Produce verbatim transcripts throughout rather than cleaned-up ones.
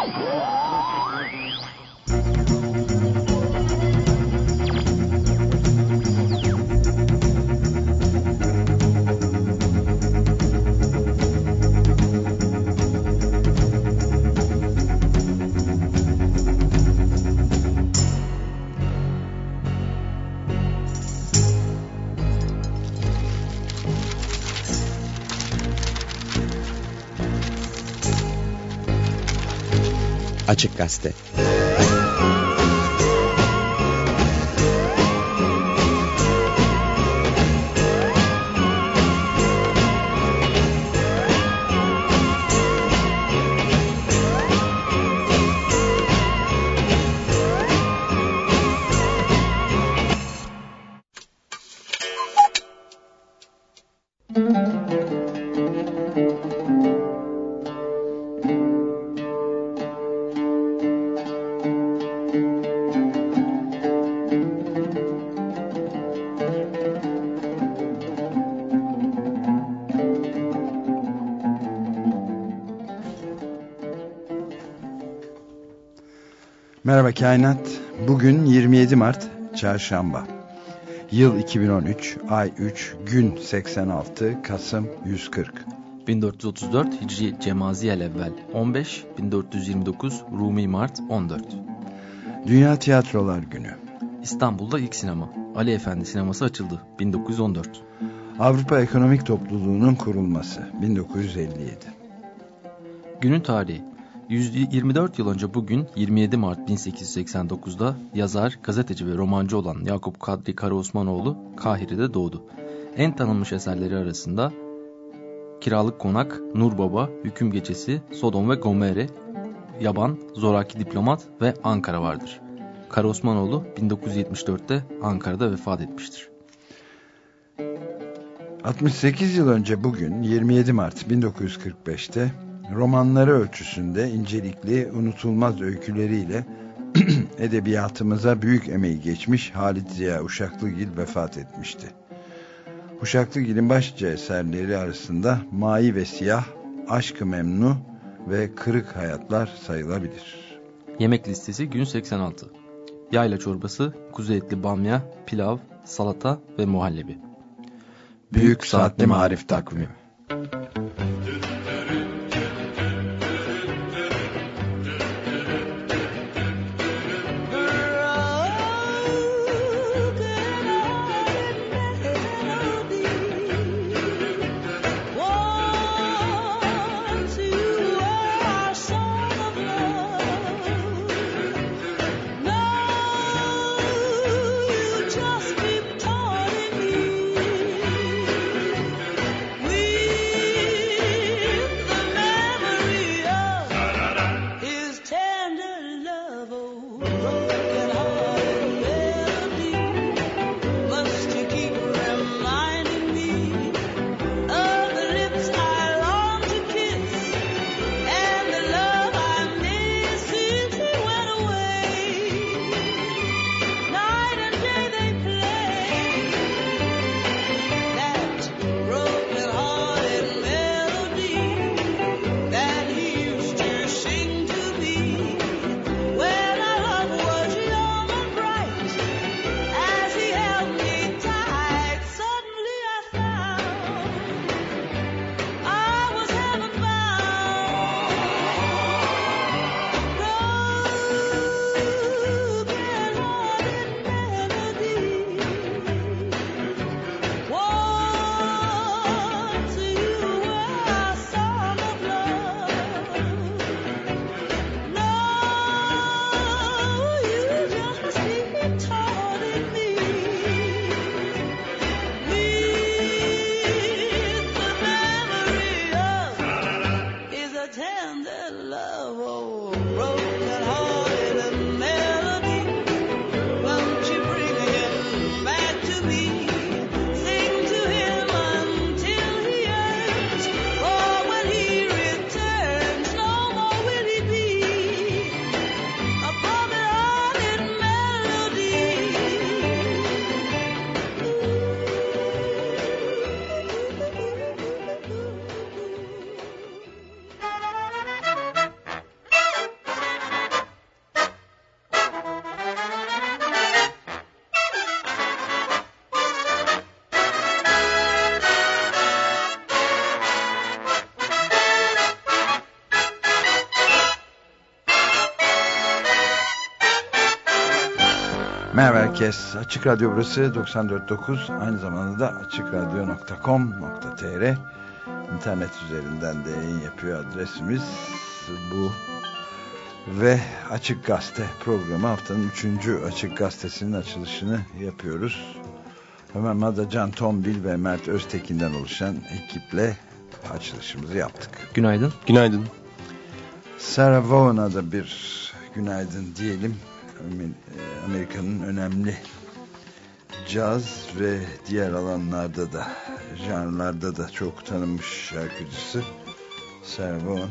Açık Gazete. Merhaba Kainat. Bugün yirmi yedi Mart Çarşamba. Yıl iki bin on üç, ay üç, gün seksen altı, Kasım yüz kırk. bin dört yüz otuz dört Hicri Cemaziyel evvel on beş, bin dört yüz yirmi dokuz Rumi Mart on dört. Dünya Tiyatrolar Günü. İstanbul'da ilk sinema, Ali Efendi Sineması açıldı bin dokuz yüz on dört. Avrupa Ekonomik Topluluğu'nun kurulması bin dokuz yüz elli yedi. Günün tarihi. yüz yirmi dört yıl önce bugün yirmi yedi Mart bin sekiz yüz seksen dokuz'da yazar, gazeteci ve romancı olan Yakup Kadri Karaosmanoğlu Kahire'de doğdu. En tanınmış eserleri arasında Kiralık Konak, Nur Baba, Hüküm Gecesi, Sodom ve Gomorre, Yaban, Zoraki Diplomat ve Ankara vardır. Karaosmanoğlu bin dokuz yüz yetmiş dört'te Ankara'da vefat etmiştir. altmış sekiz yıl önce bugün yirmi yedi Mart bin dokuz yüz kırk beş'te romanları ölçüsünde incelikli, unutulmaz öyküleriyle edebiyatımıza büyük emeği geçmiş Halit Ziya Uşaklıgil vefat etmişti. Uşaklıgil'in başlıca eserleri arasında Mavi ve Siyah, Aşk-ı Memnu ve Kırık Hayatlar sayılabilir. Yemek listesi gün seksen altı. Yayla çorbası, kuzu etli bamya, pilav, salata ve muhallebi. Büyük, Büyük Saatli Marif Takvimi. We Merhaba herkes. Açık Radyo burası doksan dört nokta dokuz. Aynı zamanda da açık radyo nokta com nokta tr internet üzerinden de yayın yapıyor. Adresimiz bu. Ve Açık Gazete programı, haftanın üçüncü Açık Gazetesi'nin açılışını yapıyoruz. Ömer Madra, Can Tombil ve Mert Öztekin'den oluşan ekiple açılışımızı yaptık. Günaydın. Günaydın. Sarah Vaughan'a da bir günaydın diyelim. Amerika'nın önemli caz ve diğer alanlarda da, janrlarda da çok tanınmış şarkıcısı Sarah Vaughan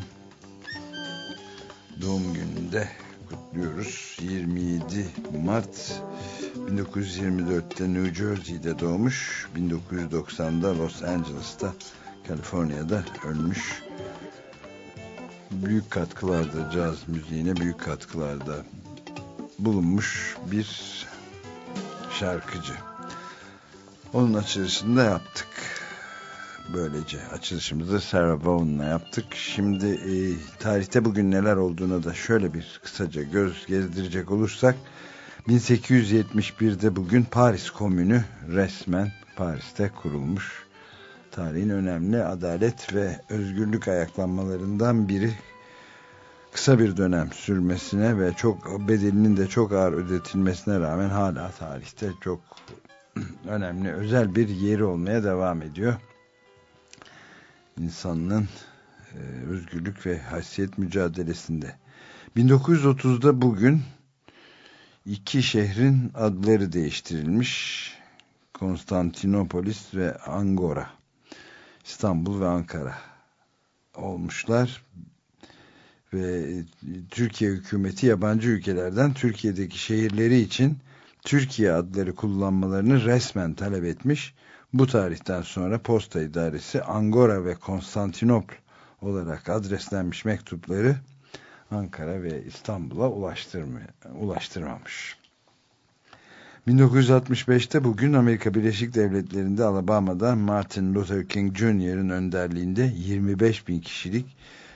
doğum gününde kutluyoruz. yirmi yedi Mart bin dokuz yüz yirmi dörtte New Jersey'de doğmuş. bin dokuz yüz doksanda Los Angeles'ta, Kaliforniya'da ölmüş. Büyük katkılarda, caz müziğine büyük katkılarda bulunmuş bir şarkıcı. Onun açılışını da yaptık. Böylece açılışımızı Sarah Vaughan'la yaptık. Şimdi e, tarihte bugün neler olduğuna da şöyle bir kısaca göz gezdirecek olursak, bin sekiz yüz yetmiş birde bugün Paris Komünü resmen Paris'te kurulmuş. Tarihin önemli adalet ve özgürlük ayaklanmalarından biri. Kısa bir dönem sürmesine ve çok bedelinin de çok ağır ödetilmesine rağmen hala tarihte çok önemli, özel bir yeri olmaya devam ediyor. İnsanlığın e, özgürlük ve haysiyet mücadelesinde. bin dokuz yüz otuzda bugün iki şehrin adları değiştirilmiş. Konstantinopolis ve Angora, İstanbul ve Ankara olmuşlar. Ve Türkiye hükümeti yabancı ülkelerden Türkiye'deki şehirleri için Türkiye adları kullanmalarını resmen talep etmiş. Bu tarihten sonra Posta İdaresi Angora ve Konstantinopl olarak adreslenmiş mektupları Ankara ve İstanbul'a ulaştırmamış. bin dokuz yüz altmış beşte bugün Amerika Birleşik Devletleri'nde Alabama'da Martin Luther King Junior'ın önderliğinde yirmi beş bin kişilik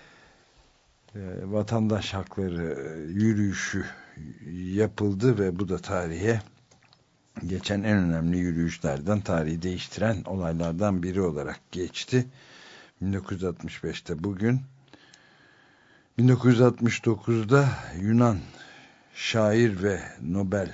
vatandaş hakları yürüyüşü yapıldı ve bu da tarihe geçen en önemli yürüyüşlerden, tarihi değiştiren olaylardan biri olarak geçti. bin dokuz yüz altmış beşte bugün. bin dokuz yüz altmış dokuzda Yunan şair ve Nobel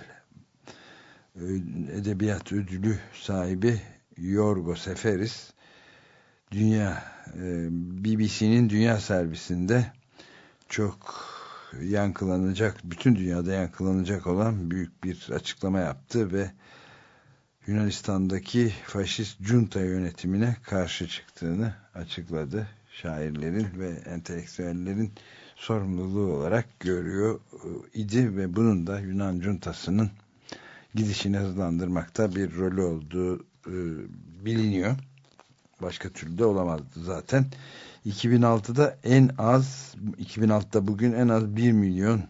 Edebiyat Ödülü sahibi Yorgos Seferis, dünya B B C'nin dünya servisinde çok yankılanacak, bütün dünyada yankılanacak olan büyük bir açıklama yaptı ve Yunanistan'daki faşist junta yönetimine karşı çıktığını açıkladı. Şairlerin ve entelektüellerin sorumluluğu olarak görüyor idi ve bunun da Yunan juntasının gidişini hızlandırmakta bir rolü olduğu e, biliniyor. Başka türlü de olamazdı zaten. iki bin altıda en az iki bin altıda bugün en az bir milyon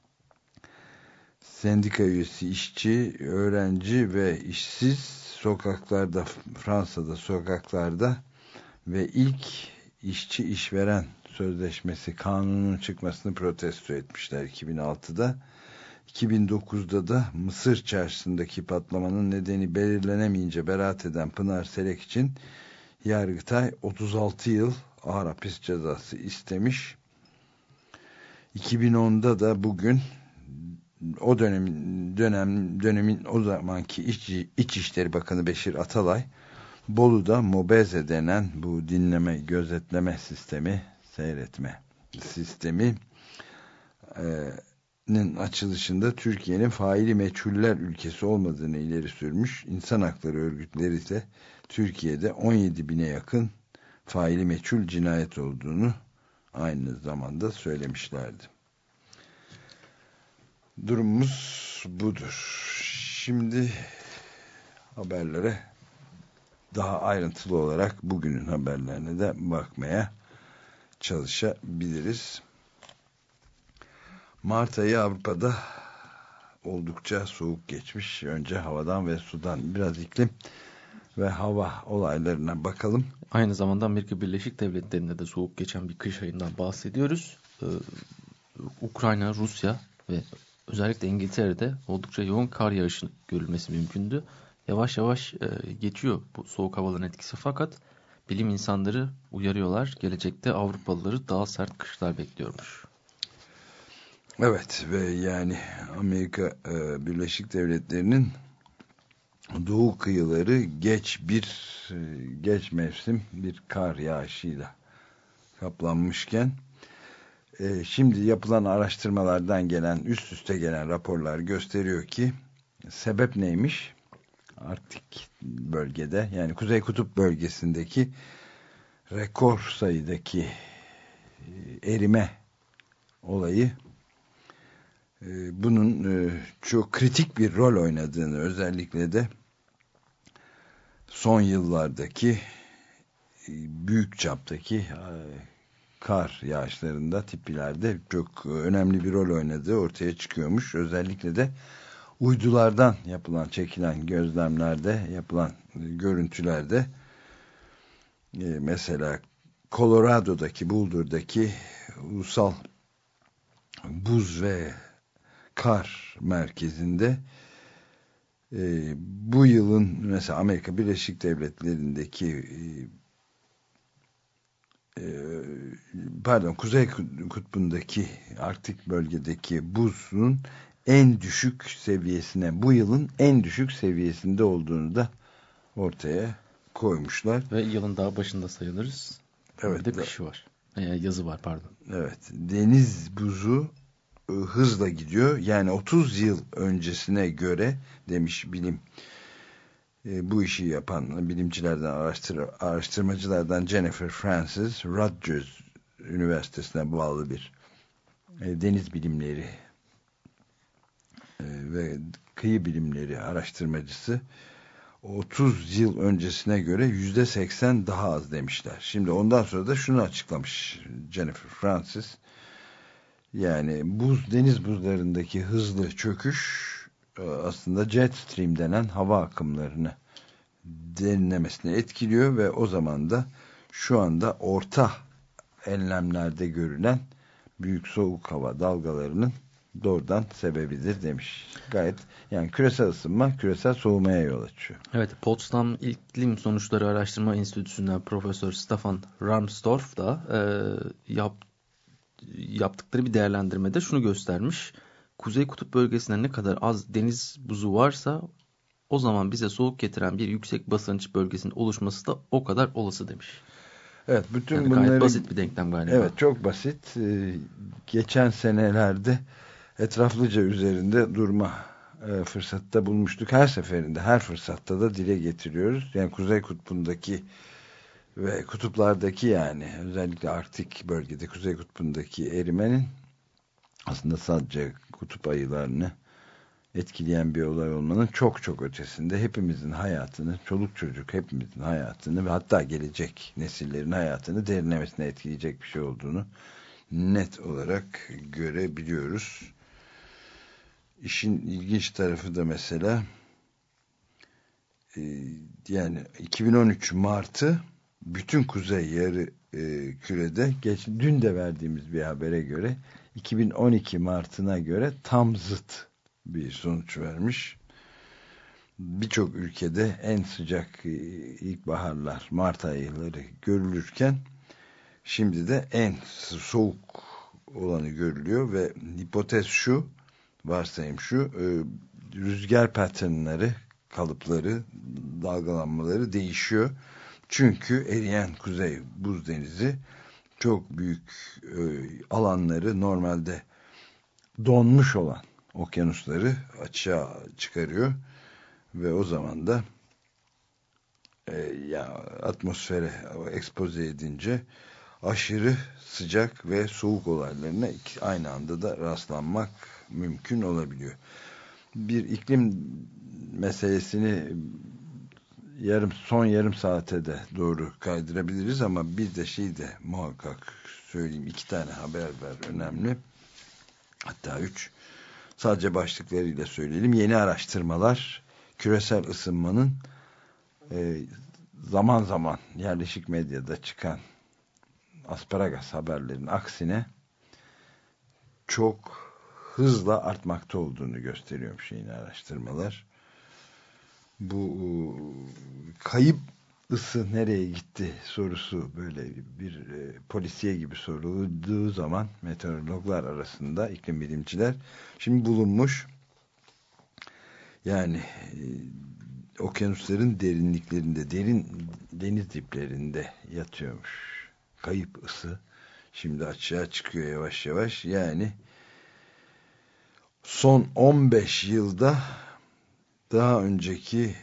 sendika üyesi, işçi, öğrenci ve işsiz sokaklarda, Fransa'da sokaklarda ve ilk işçi işveren sözleşmesi kanunun çıkmasını protesto etmişler iki bin altıda. iki bin dokuzda da Mısır çarşısındaki patlamanın nedeni belirlenemeyince beraat eden Pınar Selek için Yargıtay otuz altı yıl ağır hapis cezası istemiş. iki bin onda da bugün o dönemin dönem dönemin o zamanki İç, İçişleri Bakanı Beşir Atalay, Bolu'da MOBEZE denen bu dinleme, gözetleme sistemi, seyretme sistemi e, açılışında Türkiye'nin faili meçhuller ülkesi olmadığını ileri sürmüş. İnsan hakları örgütleri ise Türkiye'de on yedi bine yakın faili meçhul cinayet olduğunu aynı zamanda söylemişlerdi. Durumumuz budur. Şimdi haberlere daha ayrıntılı olarak bugünün haberlerine de bakmaya çalışabiliriz. Mart ayı Avrupa'da oldukça soğuk geçmiş. Önce havadan ve sudan biraz iklim ve hava olaylarına bakalım. Aynı zamanda Amerika Birleşik Devletleri'nde de soğuk geçen bir kış ayından bahsediyoruz. Ee, Ukrayna, Rusya ve özellikle İngiltere'de oldukça yoğun kar yağışı görülmesi mümkündü. Yavaş yavaş e, geçiyor bu soğuk havaların etkisi, fakat bilim insanları uyarıyorlar. Gelecekte Avrupalıları daha sert kışlar bekliyormuş. Evet ve yani Amerika e, Birleşik Devletleri'nin doğu kıyıları geç bir e, geç mevsim bir kar yağışıyla kaplanmışken e, şimdi yapılan araştırmalardan gelen üst üste gelen raporlar gösteriyor ki sebep neymiş? Arktik bölgede, yani Kuzey Kutup bölgesindeki rekor sayıdaki e, erime olayı e, bunun e, çok kritik bir rol oynadığını, özellikle de son yıllardaki e, büyük çaptaki e, kar yağışlarında, tiplerde çok önemli bir rol oynadığı ortaya çıkıyormuş. Özellikle de uydulardan yapılan, çekilen gözlemlerde, yapılan görüntülerde e, mesela Colorado'daki, Boulder'daki ulusal buz ve kar merkezinde e, bu yılın mesela Amerika Birleşik Devletleri'ndeki e, e, pardon Kuzey Kutbu'ndaki Arktik bölgedeki buzun en düşük seviyesine, bu yılın en düşük seviyesinde olduğunu da ortaya koymuşlar. Ve yılın daha başında sayılırız. Evet, bir de kışı var. Yani yazı var, pardon. Evet, deniz buzu e, hızla gidiyor. Yani otuz yıl öncesine göre demiş bilim e, bu işi yapan bilimcilerden, araştır, araştırmacılardan Jennifer Francis, Rutgers Üniversitesi'ne bağlı bir e, deniz bilimleri e, ve kıyı bilimleri araştırmacısı, otuz yıl öncesine göre yüzde seksen daha az demişler. Şimdi ondan sonra da şunu açıklamış Jennifer Francis. Yani buz, deniz buzlarındaki hızlı çöküş aslında jet stream denen hava akımlarını derinlemesine etkiliyor ve o zaman da şu anda orta enlemlerde görülen büyük soğuk hava dalgalarının doğrudan sebebidir demiş. Gayet, yani küresel ısınma küresel soğumaya yol açıyor. Evet, Potsdam İklim Sonuçları Araştırma Enstitüsü'nden Profesör Stefan Rahmstorff da e, yap, yaptıkları bir değerlendirmede şunu göstermiş. Kuzey Kutup bölgesinde ne kadar az deniz buzu varsa o zaman bize soğuk getiren bir yüksek basınç bölgesinin oluşması da o kadar olası demiş. Evet, bütün yani bunları, gayet basit bir denklem galiba. Evet, çok basit. Ee, geçen senelerde etraflıca üzerinde durma e, fırsatı da bulmuştuk. Her seferinde, her fırsatta da dile getiriyoruz. Yani Kuzey Kutbu'ndaki ve kutuplardaki, yani özellikle Arktik bölgede Kuzey Kutbu'ndaki erimenin aslında sadece kutup ayılarını etkileyen bir olay olmanın çok çok ötesinde, hepimizin hayatını, çoluk çocuk hepimizin hayatını ve hatta gelecek nesillerin hayatını derinlemesine etkileyecek bir şey olduğunu net olarak görebiliyoruz. İşin ilginç tarafı da mesela e, yani iki bin on üç Mart'ı bütün kuzey yarı e, kürede, geç, dün de verdiğimiz bir habere göre iki bin on iki Mart'ına göre tam zıt bir sonuç vermiş. Birçok ülkede en sıcak ilkbaharlar, Mart ayları görülürken şimdi de en soğuk olanı görülüyor ve hipotez şu, varsayım şu, rüzgar patternları, kalıpları, dalgalanmaları değişiyor. Çünkü eriyen kuzey buz denizi çok büyük alanları, normalde donmuş olan okyanusları açığa çıkarıyor ve o zaman da e, ya atmosfere ekspoze edince aşırı sıcak ve soğuk olaylarına iki, aynı anda da rastlanmak mümkün olabiliyor. Bir iklim meselesini yarım son yarım saate de doğru kaydırabiliriz ama bir de şey de muhakkak söyleyeyim, iki tane haber var önemli, hatta üç. Sadece başlıklarıyla söyleyelim. Yeni araştırmalar küresel ısınmanın e, zaman zaman yerleşik medyada çıkan asparagas haberlerin aksine çok hızla artmakta olduğunu gösteriyormuş yeni araştırmalar. Bu kayıp ısı nereye gitti sorusu böyle bir e, polisiye gibi sorulduğu zaman meteorologlar arasında iklim bilimciler şimdi bulunmuş. Yani e, okyanusların derinliklerinde, derin deniz diplerinde yatıyormuş kayıp ısı. Şimdi açığa çıkıyor yavaş yavaş. Yani son on beş yılda daha önceki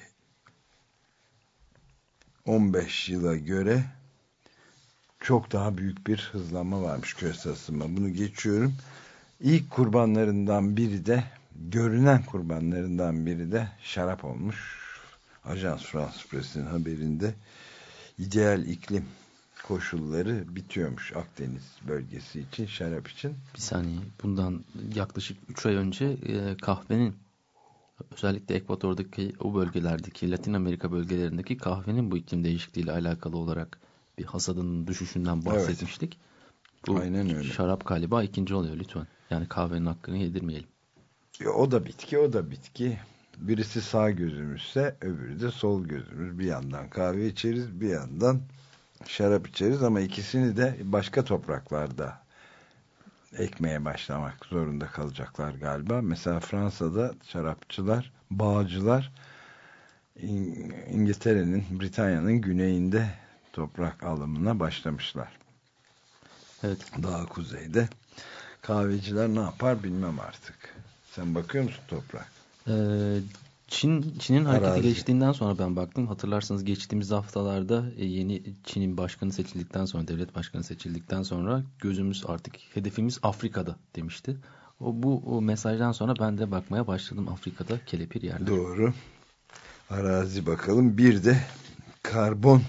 on beş yıla göre çok daha büyük bir hızlanma varmış küresel ısınma. Bunu geçiyorum. İlk kurbanlarından biri de, görünen kurbanlarından biri de şarap olmuş. Ajans France Press'in haberinde ideal iklim koşulları bitiyormuş Akdeniz bölgesi için, şarap için. Bir saniye, bundan yaklaşık üç ay önce e, kahvenin, özellikle Ekvator'daki o bölgelerdeki, Latin Amerika bölgelerindeki kahvenin bu iklim değişikliğiyle alakalı olarak bir hasadının düşüşünden bahsetmiştik. Evet. Bu aynen öyle. Şarap galiba ikinci oluyor lütfen. Yani kahvenin hakkını yedirmeyelim. O da bitki, o da bitki. Birisi sağ gözümüzse öbürü de sol gözümüz. Bir yandan kahve içeriz, bir yandan şarap içeriz ama ikisini de başka topraklarda ekmeye başlamak zorunda kalacaklar galiba. Mesela Fransa'da şarapçılar, bağcılar İngiltere'nin, Britanya'nın güneyinde toprak alımına başlamışlar. Evet. Daha kuzeyde. Kahveciler ne yapar bilmem artık. Sen bakıyor musun toprak? Ee, Çin Çin'in harekete Arazi. geçtiğinden sonra ben baktım. Hatırlarsanız geçtiğimiz haftalarda yeni Çin'in başkanı seçildikten sonra, devlet başkanı seçildikten sonra gözümüz artık, hedefimiz Afrika'da demişti. O bu o mesajdan sonra ben de bakmaya başladım Afrika'da kelepir yerler. Doğru. Arazi bakalım. Bir de karbon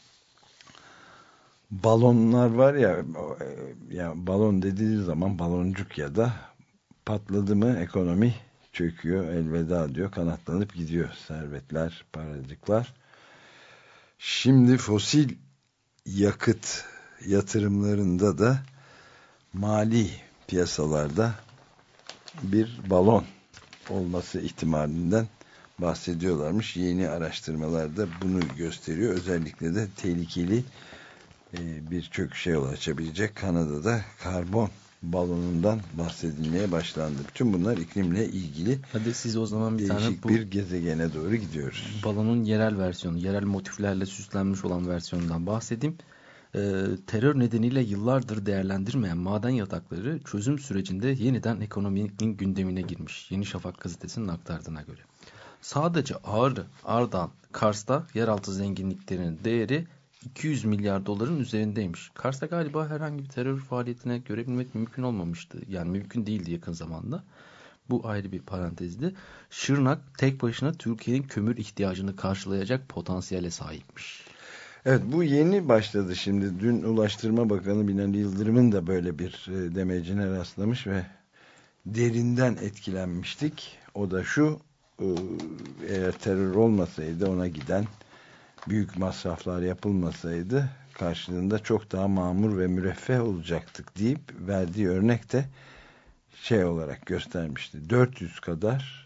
balonlar var ya, ya balon dediği zaman baloncuk ya da patladı mı ekonomi çöküyor, elveda diyor, kanatlanıp gidiyor servetler, paracıklar. Şimdi fosil yakıt yatırımlarında da mali piyasalarda bir balon olması ihtimalinden bahsediyorlarmış. Yeni araştırmalarda bunu gösteriyor. Özellikle de tehlikeli bir çöküşe yol açabilecek Kanada'da karbon balonundan bahsedilmeye başlandı. Bütün bunlar iklimle ilgili. Hadi siz o zaman bir değişik tane bu bir gezegene doğru gidiyoruz. Balonun yerel versiyonu, yerel motiflerle süslenmiş olan versiyonundan bahsedeyim. Ee, terör nedeniyle yıllardır değerlendirmeyen maden yatakları çözüm sürecinde yeniden ekonominin gündemine girmiş. Yeni Şafak gazetesinin aktardığına göre. Sadece Ağrı, Ardahan, Kars'ta yeraltı zenginliklerinin değeri iki yüz milyar doların üzerindeymiş. Kars'ta galiba herhangi bir terör faaliyetine görebilmek mümkün olmamıştı. Yani mümkün değildi yakın zamanda. Bu ayrı bir parantezdi. Şırnak tek başına Türkiye'nin kömür ihtiyacını karşılayacak potansiyele sahipmiş. Evet, bu yeni başladı şimdi. Dün Ulaştırma Bakanı Binali Yıldırım'ın da böyle bir demecine rastlamış ve derinden etkilenmiştik. O da şu: eğer terör olmasaydı, ona giden büyük masraflar yapılmasaydı karşılığında çok daha mamur ve müreffeh olacaktık deyip verdiği örnek de şey olarak göstermişti. dört yüz kadar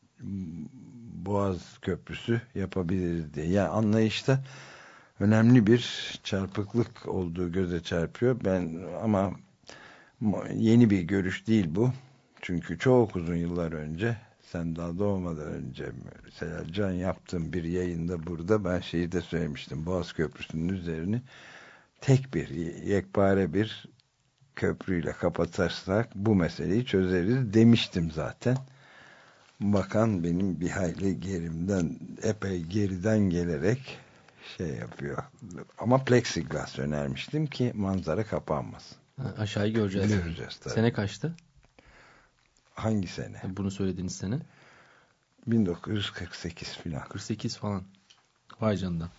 Boğaz Köprüsü yapabiliriz diye. Yani anlayışta önemli bir çarpıklık olduğu göze çarpıyor. Ben ama yeni bir görüş değil bu. Çünkü çok uzun yıllar önce, sen daha doğmadan önce mesela Can yaptığım bir yayında burada ben şeyi de söylemiştim. Boğaz Köprüsü'nün üzerini tek bir, yekpare bir köprüyle kapatırsak bu meseleyi çözeriz demiştim zaten. Bakan benim bir hayli gerimden, epey geriden gelerek şey yapıyor. Ama plexiglas önermiştim ki manzara kapanmasın. Ha, aşağıyı göreceğiz. Göreceğiz tabii. Sene kaçtı? Hangi sene? Bunu söylediğiniz sene? bin dokuz yüz kırk sekiz falan. kırk sekiz falan. Vay canına.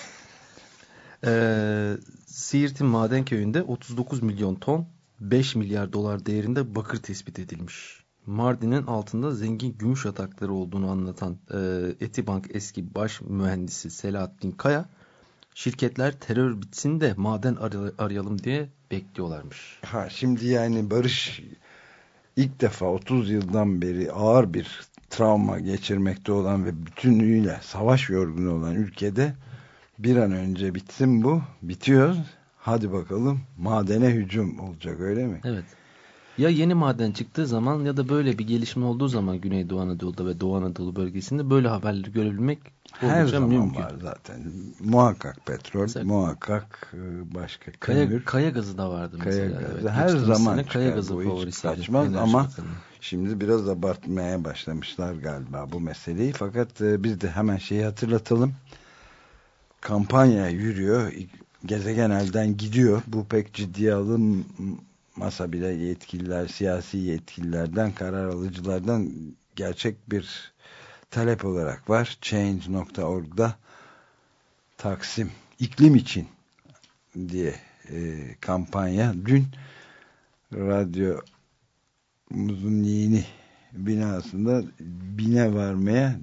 Ee, Siirt'in Madenköy'ünde otuz dokuz milyon ton beş milyar dolar değerinde bakır tespit edilmiş. Mardin'in altında zengin gümüş yatakları olduğunu anlatan e, Etibank eski baş mühendisi Selahattin Kaya, şirketler terör bitsin de maden arayalım diye bekliyorlarmış. Ha, şimdi yani barış ilk defa otuz yıldan beri ağır bir travma geçirmekte olan ve bütünüyle savaş yorgunu olan ülkede bir an önce bitsin bu. Bitiyor. Hadi bakalım madene hücum olacak, öyle mi? Evet. Ya yeni maden çıktığı zaman ya da böyle bir gelişme olduğu zaman Güneydoğu Anadolu'da ve Doğu Anadolu bölgesinde böyle haberleri görebilmek her zaman mümkün. Var zaten. Muhakkak petrol, mesela, muhakkak başka kaya, kömür. Kaya gazı da vardı kaya mesela. Gazı. Evet, her zaman çıkar. Kaya gazı bu favorisiydi. Kaçmaz ama şimdi biraz abartmaya başlamışlar galiba bu meseleyi. Fakat e, biz de hemen şeyi hatırlatalım. Kampanya yürüyor. Gezegen elden gidiyor. Bu pek ciddiye alınmasa bile yetkililer, siyasi yetkililerden, karar alıcılardan gerçek bir talep olarak var. Change nokta org'da Taksim iklim için diye e, kampanya. Dün radyomuzun yeni binasında bine varmaya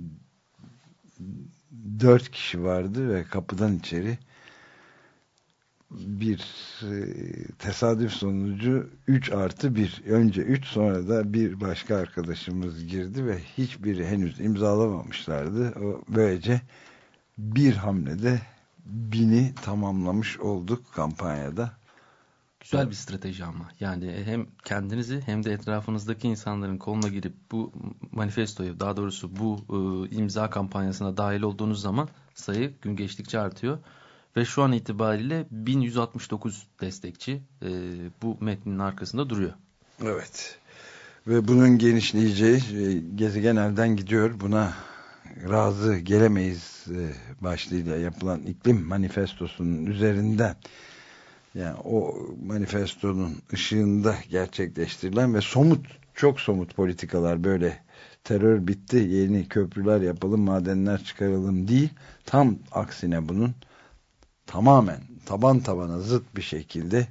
dört kişi vardı ve kapıdan içeri bir e, tesadüf sonucu üç artı bir, önce üç sonra da bir başka arkadaşımız girdi ve hiçbiri henüz imzalamamışlardı. O böylece bir hamlede bini tamamlamış olduk kampanyada. Güzel bir strateji ama. Yani hem kendinizi hem de etrafınızdaki insanların koluna girip bu manifestoyu, daha doğrusu bu e, imza kampanyasına dahil olduğunuz zaman sayı gün geçtikçe artıyor. Ve şu an itibariyle bin yüz altmış dokuz destekçi e, bu metnin arkasında duruyor. Evet. Ve bunun genişleyeceği, gezegen elden gidiyor. Buna razı gelemeyiz başlığıyla yapılan iklim manifestosunun üzerinden, yani o manifestonun ışığında gerçekleştirilen ve somut, çok somut politikalar, böyle terör bitti, yeni köprüler yapalım, madenler çıkaralım değil, tam aksine bunun tamamen taban tabana zıt bir şekilde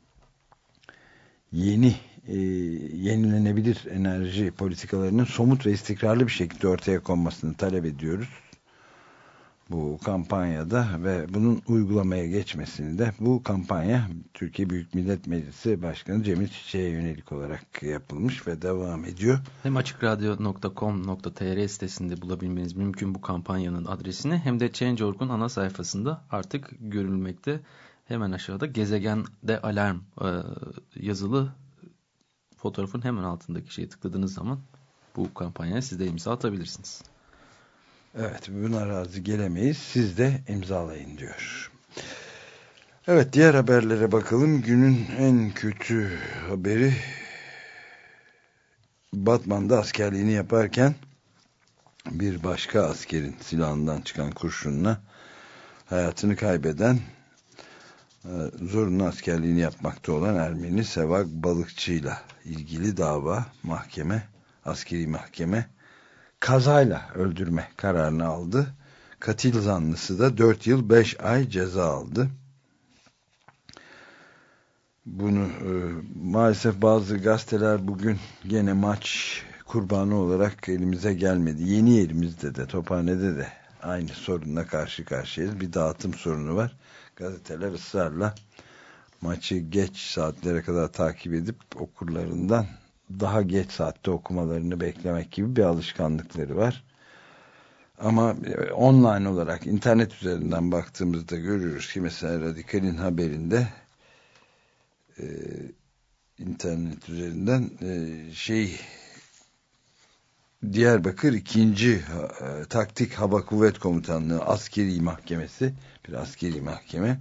yeni e, yenilenebilir enerji politikalarının somut ve istikrarlı bir şekilde ortaya konmasını talep ediyoruz bu kampanyada ve bunun uygulamaya geçmesini de. Bu kampanya Türkiye Büyük Millet Meclisi Başkanı Cemil Çiçek'e yönelik olarak yapılmış ve devam ediyor. Hem açıkradyo nokta com nokta tr sitesinde bulabilmeniz mümkün bu kampanyanın adresini, hem de Change nokta org'un ana sayfasında artık görülmekte. Hemen aşağıda gezegende alarm e, yazılı fotoğrafın hemen altındaki şeye tıkladığınız zaman bu kampanyaya siz de imza atabilirsiniz. Evet, buna razı gelemeyiz, siz de imzalayın diyor. Evet, diğer haberlere bakalım. Günün en kötü haberi, Batman'da askerliğini yaparken bir başka askerin silahından çıkan kurşunla hayatını kaybeden, zorunlu askerliğini yapmakta olan Ermeni Sevak Balıkçı'yla ilgili dava, mahkeme, askeri mahkeme kazayla öldürme kararını aldı. Katil zanlısı da dört yıl beş ay ceza aldı. Bunu e, maalesef bazı gazeteler bugün gene maç kurbanı olarak elimize gelmedi. Yeni yerimizde de, Tophane'de de aynı sorunla karşı karşıyayız. Bir dağıtım sorunu var. Gazeteler ısrarla maçı geç saatlere kadar takip edip okurlarından daha geç saatte okumalarını beklemek gibi bir alışkanlıkları var. Ama online olarak internet üzerinden baktığımızda görürüz ki mesela Radikal'in haberinde e, internet üzerinden e, şey Diyarbakır ikinci E, Taktik Hava Kuvvet Komutanlığı Askeri Mahkemesi, bir askeri mahkeme,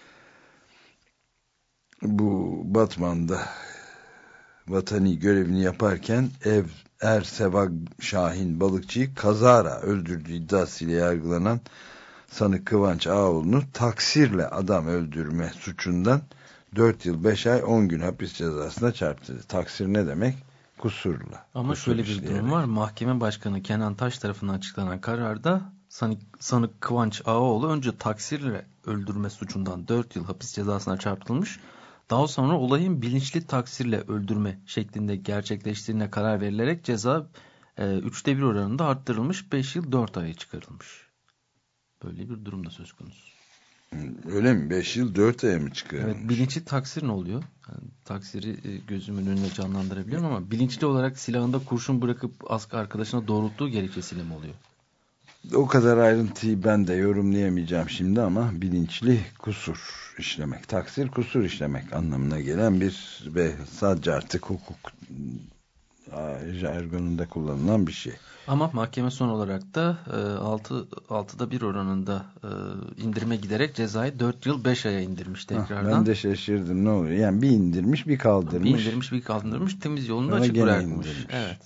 bu Batman'da vatani görevini yaparken ev Er Sevak Şahin Balıkçı'yı kazara öldürdüğü iddiasıyla yargılanan sanık Kıvanç Ağoğlu'nu taksirle adam öldürme suçundan dört yıl beş ay on gün hapis cezasına çarptırdı. Taksir ne demek? Kusurla. Ama Kusur şöyle bir işleyerek. durum var. Mahkeme Başkanı Kenan Taş tarafından açıklanan kararda sanık, sanık Kıvanç Ağaoğlu önce taksirle öldürme suçundan dört yıl hapis cezasına çarptırılmış. Daha sonra olayın bilinçli taksirle öldürme şeklinde gerçekleştiğine karar verilerek ceza e, üçte bir oranında arttırılmış, beş yıl dört aya çıkarılmış. Böyle bir durum da söz konusu. Öyle mi? beş yıl dört aya mı çıkıyor? Evet, bilinçli taksir ne oluyor? Yani, taksiri gözümün önüne canlandırabiliyorum ama bilinçli olarak silahında kurşun bırakıp asker arkadaşına doğrulttuğu gerekçesiyle mi oluyor? O kadar ayrıntıyı ben de yorumlayamayacağım şimdi ama bilinçli kusur işlemek, taksir kusur işlemek anlamına gelen bir ve sadece artık hukuk jargonunda kullanılan bir şey. Ama mahkeme son olarak da altı, altıda bir oranında e, indirime giderek cezayı dört yıl beş aya indirmiş tekrardan. Ha, ben de şaşırdım, ne oluyor? Yani bir indirmiş bir kaldırmış. Bir indirmiş bir kaldırmış, temiz yolunu açık bırakmış. Evet.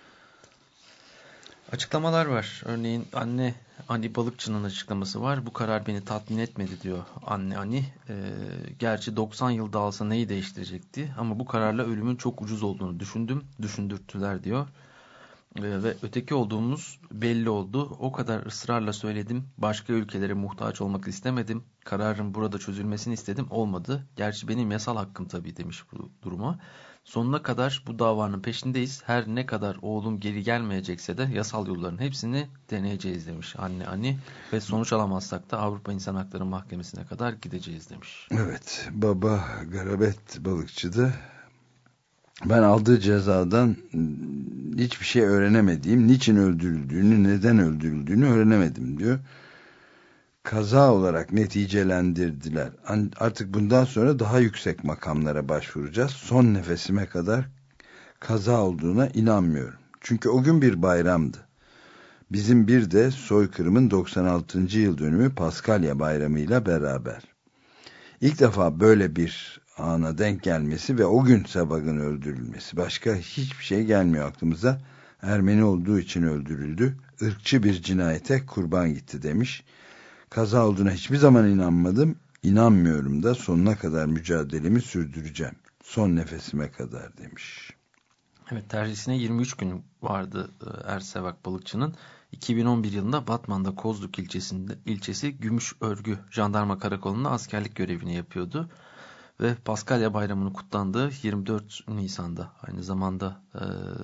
Açıklamalar var. Örneğin anne Ani Balıkçı'nın açıklaması var. Bu karar beni tatmin etmedi diyor anne Ani. E, gerçi doksan yılda alsa neyi değiştirecekti? Ama bu kararla ölümün çok ucuz olduğunu düşündüm. Düşündürttüler diyor. E, ve öteki olduğumuz belli oldu. O kadar ısrarla söyledim. Başka ülkelere muhtaç olmak istemedim. Kararın burada çözülmesini istedim. Olmadı. Gerçi benim yasal hakkım tabii demiş bu duruma. Sonuna kadar bu davanın peşindeyiz. Her ne kadar oğlum geri gelmeyecekse de yasal yolların hepsini deneyeceğiz demiş anne Ani. Ve sonuç alamazsak da Avrupa İnsan Hakları Mahkemesi'ne kadar gideceğiz demiş. Evet, baba Garabet Balıkçı'da ben aldığı cezadan hiçbir şey öğrenemediğim, niçin öldürüldüğünü, neden öldürüldüğünü öğrenemedim diyor. Kaza olarak neticelendirdiler. Artık bundan sonra daha yüksek makamlara başvuracağız. Son nefesime kadar kaza olduğuna inanmıyorum. Çünkü o gün bir bayramdı. Bizim bir de soykırımın doksan altıncı yıl dönümü Paskalya Bayramı'yla beraber. İlk defa böyle bir ana denk gelmesi ve o gün Sebag'ın öldürülmesi. Başka hiçbir şey gelmiyor aklımıza. Ermeni olduğu için öldürüldü. Irkçı bir cinayete kurban gitti demiş. Kaza olduğuna hiçbir zaman inanmadım. İnanmıyorum da sonuna kadar mücadelemi sürdüreceğim. Son nefesime kadar demiş. Evet, terhisine yirmi üç gün vardı Ersevak Balıkçı'nın. iki bin on bir yılında Batman'da Kozluk ilçesinde ilçesi Gümüşörgü Jandarma Karakolu'nda askerlik görevini yapıyordu. Ve Paskalya Bayramı'nın kutlandığı yirmi dört Nisan'da aynı zamanda e,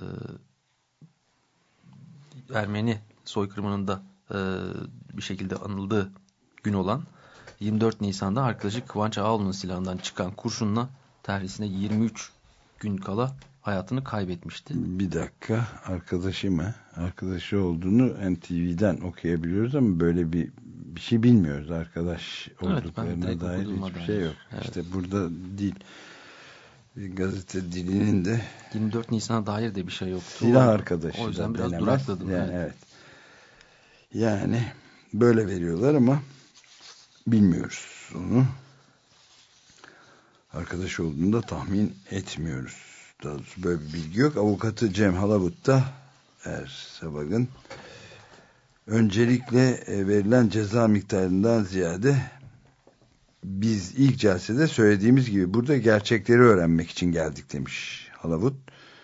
Ermeni soykırımının da e, bir şekilde anıldığı gün olan yirmi dört Nisan'da arkadaşı Kıvanç Ağaoğlu'nun silahından çıkan kurşunla terhisine yirmi üç gün kala hayatını kaybetmişti. Bir dakika, arkadaşı mı? Arkadaşı olduğunu N T V'den okuyabiliyoruz ama böyle bir bir şey bilmiyoruz. Arkadaş olduklarına evet, dair hiçbir dair. şey yok. Evet. İşte burada dil, gazete dilinin de yirmi dört Nisan'a dair de bir şey yoktu. Silah arkadaşı. O yüzden biraz denemez. durakladım. Yani, evet. evet. Yani böyle veriyorlar ama bilmiyoruz onu. Arkadaş olduğunu da tahmin etmiyoruz. Daha doğrusu böyle bir bilgi yok. Avukatı Cem Halavut da Ersevak'ın öncelikle verilen ceza miktarından ziyade biz ilk celsede söylediğimiz gibi burada gerçekleri öğrenmek için geldik demiş Halavut.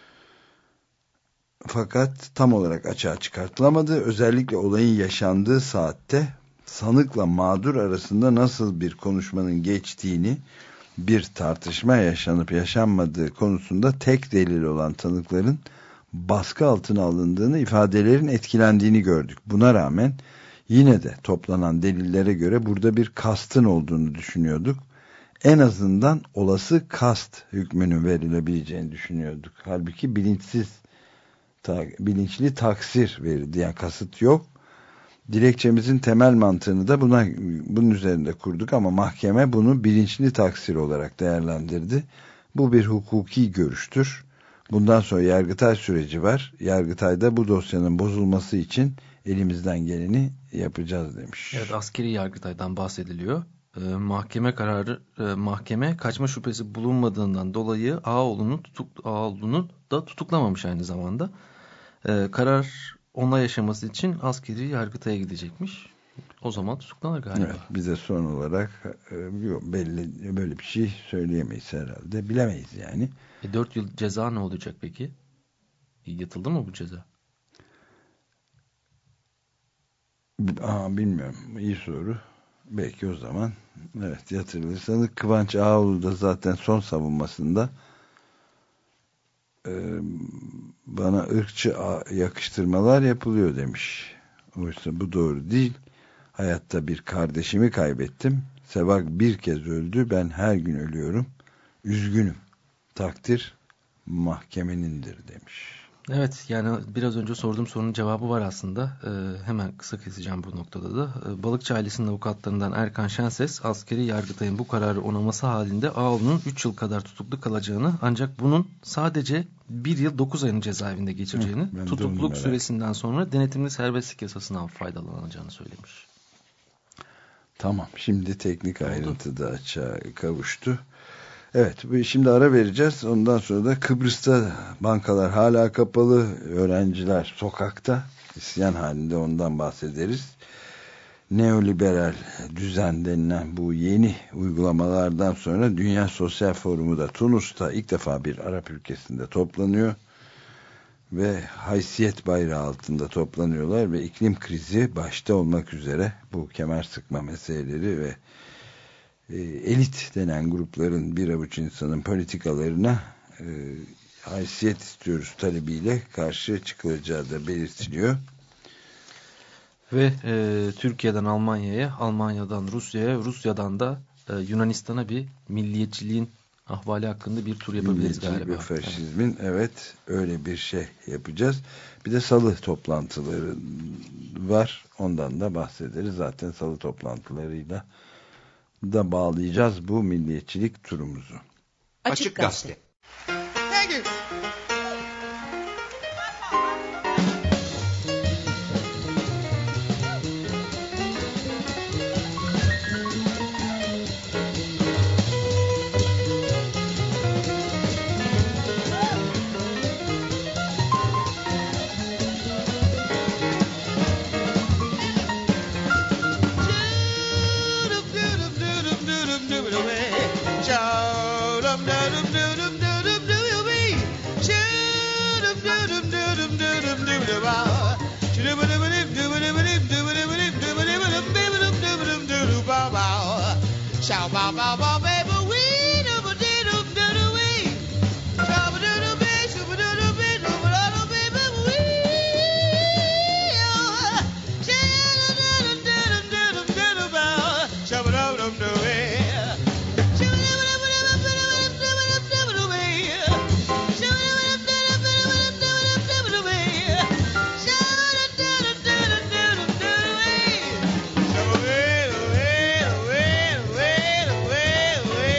Fakat tam olarak açığa çıkartılamadı. Özellikle olayın yaşandığı saatte sanıkla mağdur arasında nasıl bir konuşmanın geçtiğini, bir tartışma yaşanıp yaşanmadığı konusunda tek delil olan tanıkların baskı altına alındığını, ifadelerin etkilendiğini gördük. Buna rağmen yine de toplanan delillere göre burada bir kastın olduğunu düşünüyorduk. En azından olası kast hükmünün verilebileceğini düşünüyorduk. Halbuki bilinçsiz, ta, bilinçli taksir verildi. Yani kasıt yok. Dilekçemizin temel mantığını da buna, bunun üzerinde kurduk ama mahkeme bunu bilinçli taksir olarak değerlendirdi. Bu bir hukuki görüştür. Bundan sonra Yargıtay süreci var. Yargıtay'da bu dosyanın bozulması için elimizden geleni yapacağız demiş. Evet, askeri Yargıtay'dan bahsediliyor. Ee, mahkeme kararı, e, mahkeme kaçma şüphesi bulunmadığından dolayı Ağaoğlu'nun tutuk, Ağaoğlu'nun da tutuklamamış aynı zamanda. Ee, karar onay yaşaması için askeri Yargıtay'a gidecekmiş. O zaman tutuklanır galiba. Evet, bize son olarak e, yok, belli böyle bir şey söyleyemeyiz herhalde. Bilemeyiz yani. E, dört yıl ceza ne olacak peki? Yatıldı mı bu ceza? Aa, bilmiyorum. İyi soru. Belki o zaman evet yatırılır. Sanırım Kıvanç Ağaoğlu da zaten son savunmasında e, bana ırkçı yakıştırmalar yapılıyor demiş. Oysa bu doğru değil. Hayatta bir kardeşimi kaybettim. Sevak bir kez öldü, ben her gün ölüyorum. Üzgünüm. Takdir mahkemenindir demiş. Evet, yani biraz önce sorduğum sorunun cevabı var aslında. Ee, hemen kısa keseceğim bu noktada da. Ee, Balıkçı ailesinin avukatlarından Erkan Şenses, askeri Yargıtay'ın bu kararı onaması halinde Ağoğlu'nun üç yıl kadar tutuklu kalacağını, ancak bunun sadece bir yıl dokuz ayını cezaevinde geçireceğini, Hı, tutukluluk süresinden sonra denetimli serbestlik yasasından faydalanacağını söylemiş. Tamam, şimdi teknik ayrıntı da açığa kavuştu. Evet, şimdi ara vereceğiz. Ondan sonra da Kıbrıs'ta bankalar hala kapalı, öğrenciler sokakta, isyan halinde, ondan bahsederiz. Neoliberal düzen denilen bu yeni uygulamalardan sonra Dünya Sosyal Forumu da Tunus'ta ilk defa bir Arap ülkesinde toplanıyor. Ve haysiyet bayrağı altında toplanıyorlar ve iklim krizi başta olmak üzere bu kemer sıkma meseleleri ve elit denen grupların, bir avuç insanın politikalarına e, haysiyet istiyoruz talebiyle karşı çıkılacağı da belirtiliyor. Ve e, Türkiye'den Almanya'ya, Almanya'dan Rusya'ya, Rusya'dan da e, Yunanistan'a bir milliyetçiliğin ahvali hakkında bir tur yapabiliriz galiba. Milliyetçilik ve faşizmin, evet. evet öyle bir şey yapacağız. Bir de salı toplantıları var, ondan da bahsederiz. Zaten salı toplantılarıyla da bağlayacağız bu milliyetçilik turumuzu. Açık Gazete. Thank you. Shout, bow, bow, bow, baby, we do ba dee do do do we. Shout ba do do be, shoot ba do do be, do ba do baby, we. Shout do do do do do do do bow. Shout ba do do do we. Way, way, way, way, way.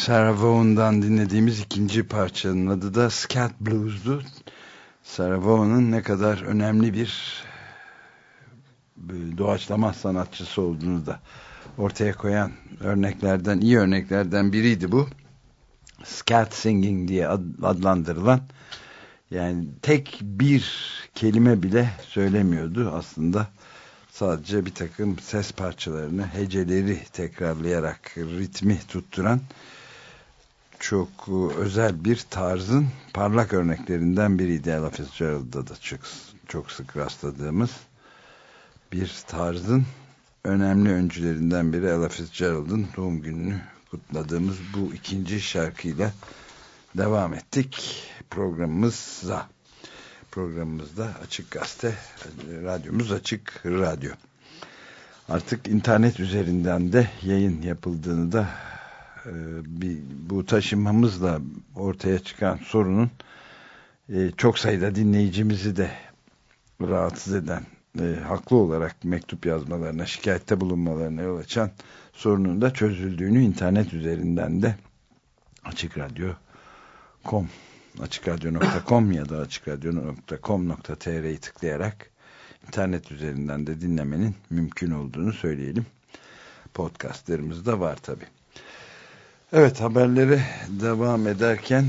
Sarah Vaughan'dan dinlediğimiz ikinci parçanın adı da Scat Blues'du. Sarah Vaughan'ın ne kadar önemli bir doğaçlama sanatçısı olduğunu da ortaya koyan örneklerden, iyi örneklerden biriydi bu. Scat singing diye adlandırılan, yani tek bir kelime bile söylemiyordu aslında. Sadece bir takım ses parçalarını, heceleri tekrarlayarak ritmi tutturan çok özel bir tarzın parlak örneklerinden biriydi. Ella Fitzgerald'da da çok, çok sık rastladığımız bir tarzın önemli öncülerinden biri. Ella Fitzgerald'ın doğum gününü kutladığımız bu ikinci şarkıyla devam ettik programımıza. Programımızda Açık Gazete, radyomuz Açık Radyo. Artık internet üzerinden de yayın yapıldığını da e, bir, bu taşınmamızla ortaya çıkan sorunun e, çok sayıda dinleyicimizi de rahatsız eden, e, haklı olarak mektup yazmalarına, şikayette bulunmalarına yol açan sorunun da çözüldüğünü internet üzerinden de Açık Radyo nokta com açık radyo nokta com ya da açık radyo nokta com nokta tr'yi tıklayarak internet üzerinden de dinlemenin mümkün olduğunu söyleyelim. Podcastlarımız da var tabi. Evet, haberlere devam ederken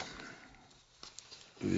e,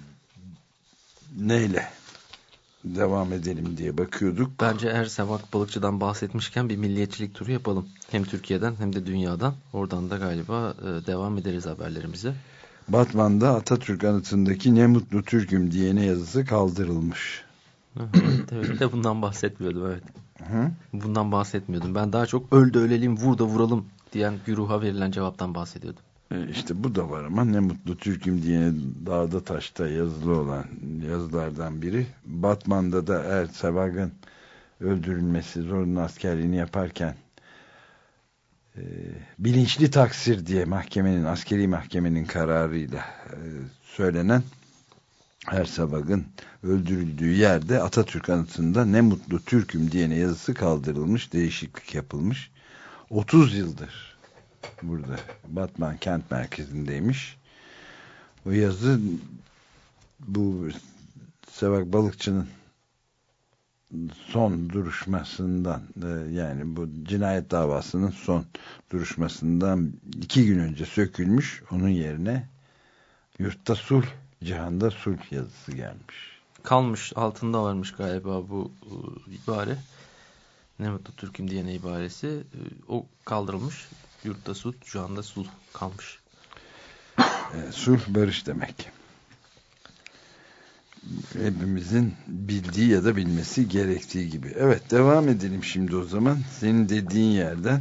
neyle devam edelim diye bakıyorduk. Bence eğer Sevak Balıkçı'dan bahsetmişken bir milliyetçilik turu yapalım. Hem Türkiye'den hem de dünyadan. Oradan da galiba e, devam ederiz haberlerimize. Batman'da Atatürk anıtındaki "Ne mutlu Türk'üm" diyene yazısı kaldırılmış. Evet, evet de bundan bahsetmiyordum, evet. Hı? Bundan bahsetmiyordum. Ben daha çok öldü ölelim, vur da vuralım diyen güruha verilen cevaptan bahsediyordum. E işte bu da var ama "Ne mutlu Türk'üm" diyene dağda taşta yazılı olan yazılardan biri. Batman'da da Er Sevag'ın öldürülmesi, zorunlu askerliğini yaparken e, bilinçli taksir diye mahkemenin, askeri mahkemenin kararıyla e, söylenen Er Sevag'ın öldürüldüğü yerde Atatürk anıtında "Ne mutlu Türk'üm" diyene yazısı kaldırılmış, değişiklik yapılmış. otuz yıldır burada Batman kent merkezindeymiş. O yazı bu Sevak Balıkçı'nın son duruşmasından, yani bu cinayet davasının son duruşmasından iki gün önce sökülmüş. Onun yerine "Yurtta sulh, cihanda sulh" yazısı gelmiş. Kalmış, altında varmış galiba bu ibare. "Ne mutlu Türk'üm" diyene ibaresi. O kaldırılmış. Yurtta sulh, cihanda sulh kalmış. E, sulh barış demek. Hepimizin bildiği ya da bilmesi gerektiği gibi. Evet, devam edelim şimdi o zaman. Senin dediğin yerden.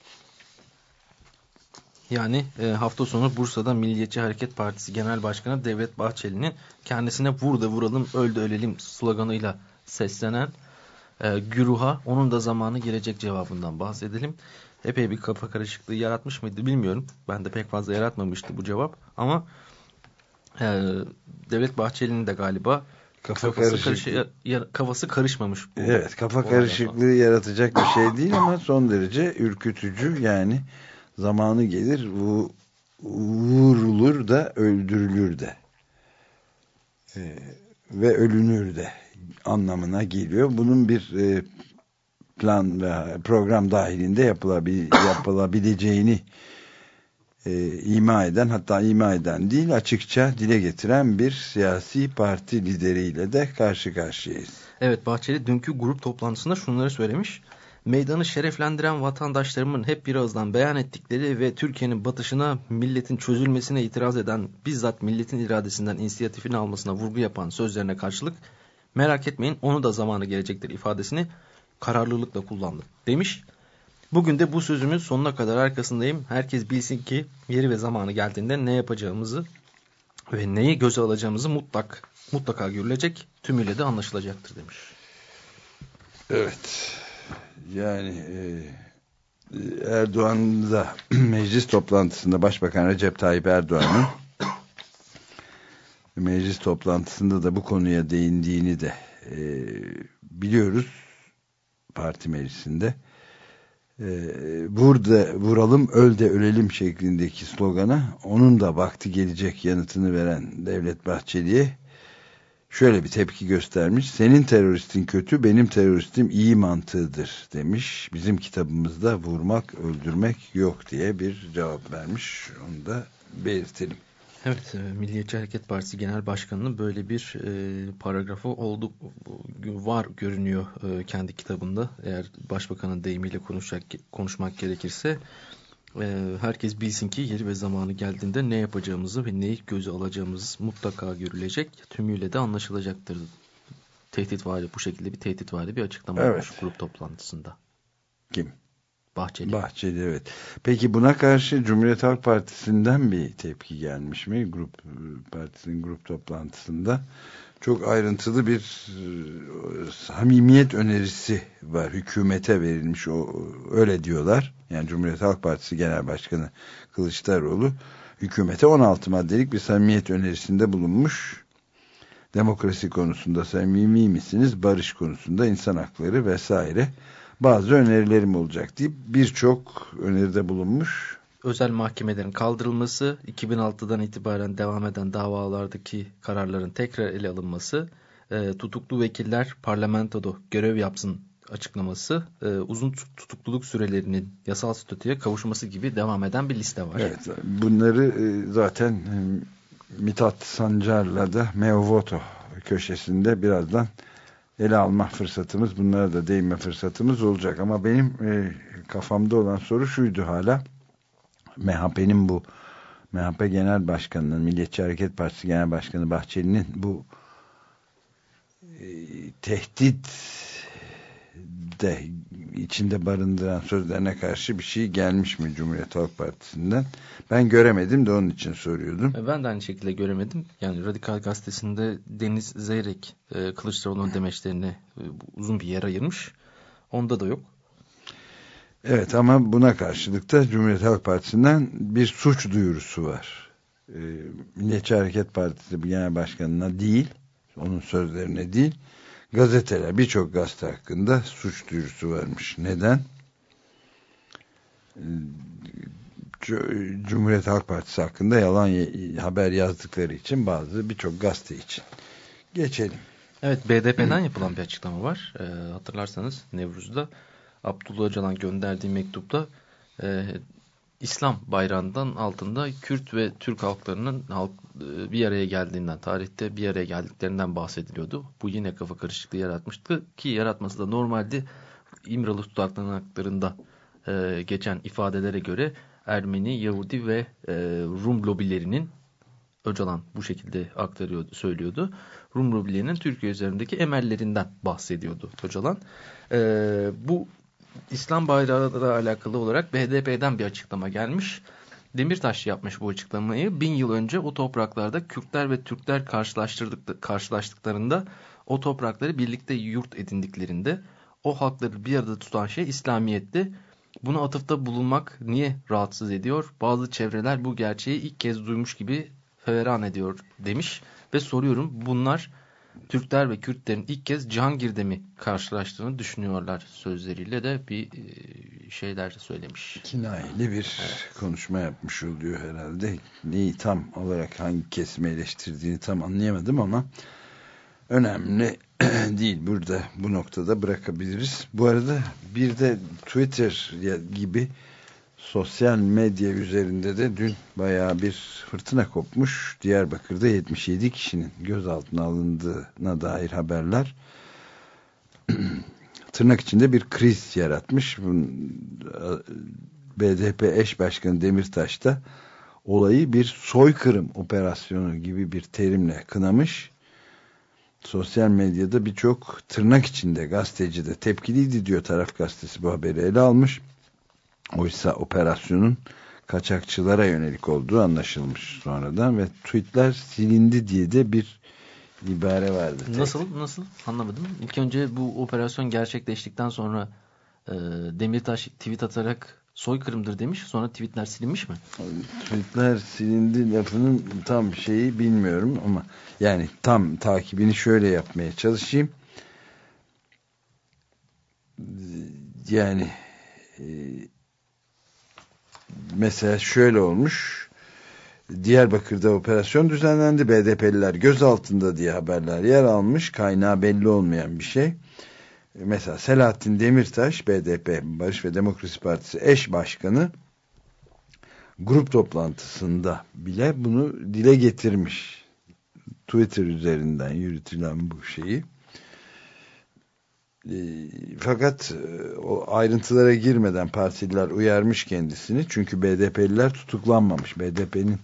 Yani e, hafta sonu Bursa'da Milliyetçi Hareket Partisi Genel Başkanı Devlet Bahçeli'nin kendisine "vur da vuralım, öl de ölelim" sloganıyla seslenen e, güruha "onun da zamanı gelecek" cevabından bahsedelim. Epey bir kafa karışıklığı yaratmış mıydı bilmiyorum. Ben de pek fazla yaratmamıştı bu cevap. Ama e, Devlet Bahçeli'nin de galiba kafa kafası, karışı, ya, kafası karışmamış. Bu evet, kafa karışıklığı yaratacak bir şey değil ama son derece ürkütücü. Yani zamanı gelir, bu vurulur da öldürülür de e, ve ölünür de anlamına geliyor. Bunun bir e, plan ve program dahilinde yapılabil, yapılabileceğini e, ima eden, hatta ima eden değil, açıkça dile getiren bir siyasi parti lideriyle de karşı karşıyayız. Evet, Bahçeli dünkü grup toplantısında şunları söylemiş: "Meydanı şereflendiren vatandaşlarımın hep bir ağızdan beyan ettikleri ve Türkiye'nin batışına, milletin çözülmesine itiraz eden, bizzat milletin iradesinden inisiyatifini almasına vurgu yapan sözlerine karşılık merak etmeyin, onu da zamanı gelecektir" ifadesini kararlılıkla kullandı demiş. Bugün de bu sözümün sonuna kadar arkasındayım. Herkes bilsin ki yeri ve zamanı geldiğinde ne yapacağımızı ve neyi göze alacağımızı mutlak mutlaka görülecek, tümüyle de anlaşılacaktır demiş. Evet. Yani e, Erdoğan da meclis toplantısında, Başbakan Recep Tayyip Erdoğan'ın meclis toplantısında da bu konuya değindiğini de e, biliyoruz. Parti meclisinde burada vuralım öl de ölelim şeklindeki slogana onun da vakti gelecek yanıtını veren Devlet Bahçeli'ye şöyle bir tepki göstermiş. Senin teröristin kötü, benim teröristim iyi mantığıdır demiş. Bizim kitabımızda vurmak, öldürmek yok diye bir cevap vermiş. Onu da belirtelim. Evet, Milliyetçi Hareket Partisi Genel Başkanı'nın böyle bir e, paragrafı oldu, var görünüyor e, kendi kitabında. Eğer Başbakanın deyimiyle konuşacak, konuşmak gerekirse e, herkes bilsin ki yeri ve zamanı geldiğinde ne yapacağımızı ve neyi göze alacağımız mutlaka görülecek, tümüyle de anlaşılacaktır. Tehditvari, bu şekilde bir tehditvari bir açıklama evet. olmuş grup toplantısında. Kim? Bahçeli. Bahçeli, evet. Peki buna karşı Cumhuriyet Halk Partisi'nden bir tepki gelmiş mi? Grup partisinin grup toplantısında çok ayrıntılı bir e, samimiyet önerisi var. Hükümete verilmiş, o öyle diyorlar. Yani Cumhuriyet Halk Partisi Genel Başkanı Kılıçdaroğlu hükümete on altı maddelik bir samimiyet önerisinde bulunmuş. Demokrasi konusunda samimi misiniz? Barış konusunda, insan hakları vesaire bazı önerilerim olacak deyip birçok öneride bulunmuş. Özel mahkemelerin kaldırılması, iki bin altıdan itibaren devam eden davalardaki kararların tekrar ele alınması, e, tutuklu vekiller parlamentoda görev yapsın açıklaması, e, uzun tutukluluk sürelerinin yasal statüye kavuşması gibi devam eden bir liste var. Evet, bunları e, zaten e, Mithat Sancar'la da Meo Voto köşesinde birazdan ele alma fırsatımız, bunlara da değinme fırsatımız olacak. Ama benim e, kafamda olan soru şuydu hala. M H P'nin bu M H P Genel Başkanı'nın, Milliyetçi Hareket Partisi Genel Başkanı Bahçeli'nin bu e, tehdit de içinde barındıran sözlerine karşı bir şey gelmiş mi Cumhuriyet Halk Partisi'nden? Ben göremedim de onun için soruyordum. Ben de aynı şekilde göremedim. Yani Radikal Gazetesi'nde Deniz Zeyrek e, Kılıçdaroğlu'nun demeçlerine e, uzun bir yer ayırmış. Onda da yok. Evet, ama buna karşılık da Cumhuriyet Halk Partisi'nden bir suç duyurusu var. E, Milliyetçi Hareket Partisi Genel Başkanı'na değil, onun sözlerine değil, gazeteler, birçok gazete hakkında suç duyurusu varmış. Neden? Cumhuriyet Halk Partisi hakkında yalan haber yazdıkları için, bazı birçok gazete için. Geçelim. Evet, B D P'den yapılan bir açıklama var. E, hatırlarsanız Nevruz'da Abdullah Öcalan gönderdiği mektupta e, İslam bayrağından altında Kürt ve Türk halklarının halk, e, bir araya geldiğinden, tarihte bir araya geldiklerinden bahsediliyordu. Bu yine kafa karışıklığı yaratmıştı ki yaratması da normalde İmralı tutanaklarında e, geçen ifadelere göre Ermeni, Yahudi ve e, Rum lobilerinin, Öcalan bu şekilde aktarıyordu, söylüyordu. Rum lobilerinin Türkiye üzerindeki emellerinden bahsediyordu Öcalan. E, bu İslam bayrağıyla alakalı olarak B D P'den bir açıklama gelmiş. Demirtaş yapmış bu açıklamayı. Bin yıl önce o topraklarda Kürtler ve Türkler karşılaştırdık, karşılaştıklarında, o toprakları birlikte yurt edindiklerinde o halkları bir arada tutan şey İslamiyet'ti. Buna atıfta bulunmak niye rahatsız ediyor? Bazı çevreler bu gerçeği ilk kez duymuş gibi feveran ediyor demiş. Ve soruyorum, bunlar Türkler ve Kürtlerin ilk kez Cihangir'de mi karşılaştığını düşünüyorlar sözleriyle de bir şeyler söylemiş. Kinayeli bir evet. konuşma yapmış oluyor herhalde. Neyi tam olarak, hangi kesimi eleştirdiğini tam anlayamadım ama önemli değil. Burada bu noktada bırakabiliriz. Bu arada bir de Twitter gibi sosyal medya üzerinde de dün bayağı bir fırtına kopmuş. Diyarbakır'da yetmiş yedi kişinin gözaltına alındığına dair haberler tırnak içinde bir kriz yaratmış. B D P eş başkanı Demirtaş da olayı bir soykırım operasyonu gibi bir terimle kınamış. Sosyal medyada birçok tırnak içinde gazeteci de tepkiliydi diyor. Taraf gazetesi bu haberi ele almış. Oysa operasyonun kaçakçılara yönelik olduğu anlaşılmış sonradan ve tweetler silindi diye de bir ibare vardı. Nasıl? Tek. Nasıl? Anlamadım. İlk önce bu operasyon gerçekleştikten sonra e, Demirtaş tweet atarak soykırımdır demiş. Sonra tweetler silinmiş mi? Tweetler silindi lafının tam şeyi bilmiyorum ama yani tam takibini şöyle yapmaya çalışayım. Yani e, mesela şöyle olmuş. Diyarbakır'da operasyon düzenlendi. B D P'liler gözaltında diye haberler yer almış. Kaynağı belli olmayan bir şey. Mesela Selahattin Demirtaş, B D P Barış ve Demokrasi Partisi eş başkanı, grup toplantısında bile bunu dile getirmiş. Twitter üzerinden yürütülen bu şeyi. E, fakat o ayrıntılara girmeden partililer uyarmış kendisini. Çünkü B D P'liler tutuklanmamış. B D P'nin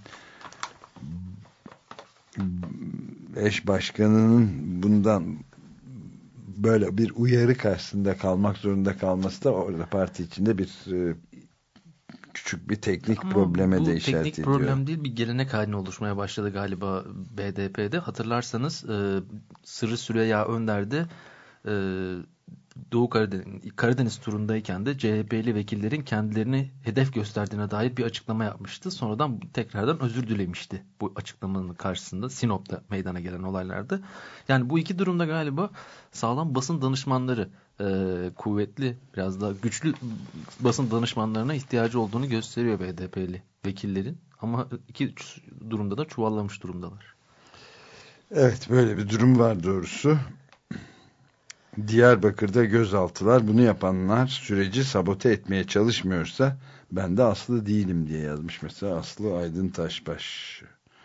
eş başkanının bundan böyle bir uyarı karşısında kalmak zorunda kalması da orada parti içinde bir e, küçük bir teknik Ama probleme de işaret teknik ediyor. problem değil, bir gelenek haline oluşmaya başladı galiba B D P'de. Hatırlarsanız e, Sırrı Süreyya Önder de e, Doğu Karadeniz, Karadeniz turundayken de C H P'li vekillerin kendilerini hedef gösterdiğine dair bir açıklama yapmıştı. Sonradan tekrardan özür dilemişti bu açıklamanın karşısında Sinop'ta meydana gelen olaylarda. Yani bu iki durumda galiba sağlam basın danışmanları, e, kuvvetli, biraz daha güçlü basın danışmanlarına ihtiyacı olduğunu gösteriyor B D P'li vekillerin. Ama iki durumda da çuvallamış durumdalar. Evet, böyle bir durum var doğrusu. Diyarbakır'da gözaltılar, bunu yapanlar süreci sabote etmeye çalışmıyorsa ben de Aslı değilim diye yazmış mesela Aslı Aydın Taşbaş.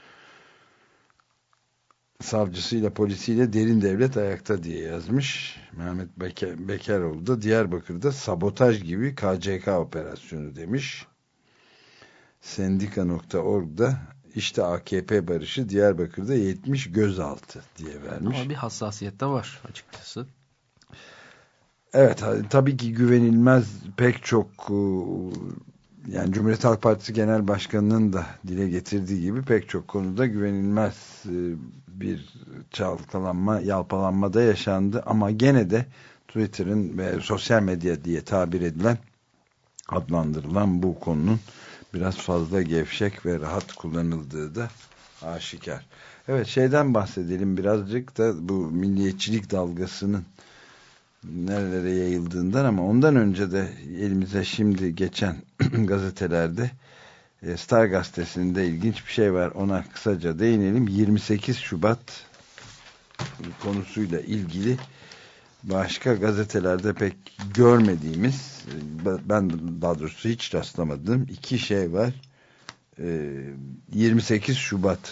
Savcısıyla polisiyle derin devlet ayakta diye yazmış. Mehmet Beker, Bekeroğlu da Diyarbakır'da sabotaj gibi K C K operasyonu demiş. Sendika nokta org'da işte A K P barışı Diyarbakır'da yetmiş gözaltı diye vermiş. Ama bir hassasiyet de var açıkçası. Evet, tabii ki güvenilmez pek çok, yani Cumhuriyet Halk Partisi Genel Başkanı'nın da dile getirdiği gibi pek çok konuda güvenilmez bir çalkalanma, yalpalanma da yaşandı. Ama gene de Twitter'ın ve sosyal medya diye tabir edilen, adlandırılan bu konunun biraz fazla gevşek ve rahat kullanıldığı da aşikar. Evet, şeyden bahsedelim birazcık da, bu milliyetçilik dalgasının nerelere yayıldığından, ama ondan önce de elimize şimdi geçen gazetelerde, Star Gazetesi'nde ilginç bir şey var, ona kısaca değinelim. yirmi sekiz Şubat konusuyla ilgili başka gazetelerde pek görmediğimiz, ben daha doğrusu hiç rastlamadığım iki şey var. yirmi sekiz Şubat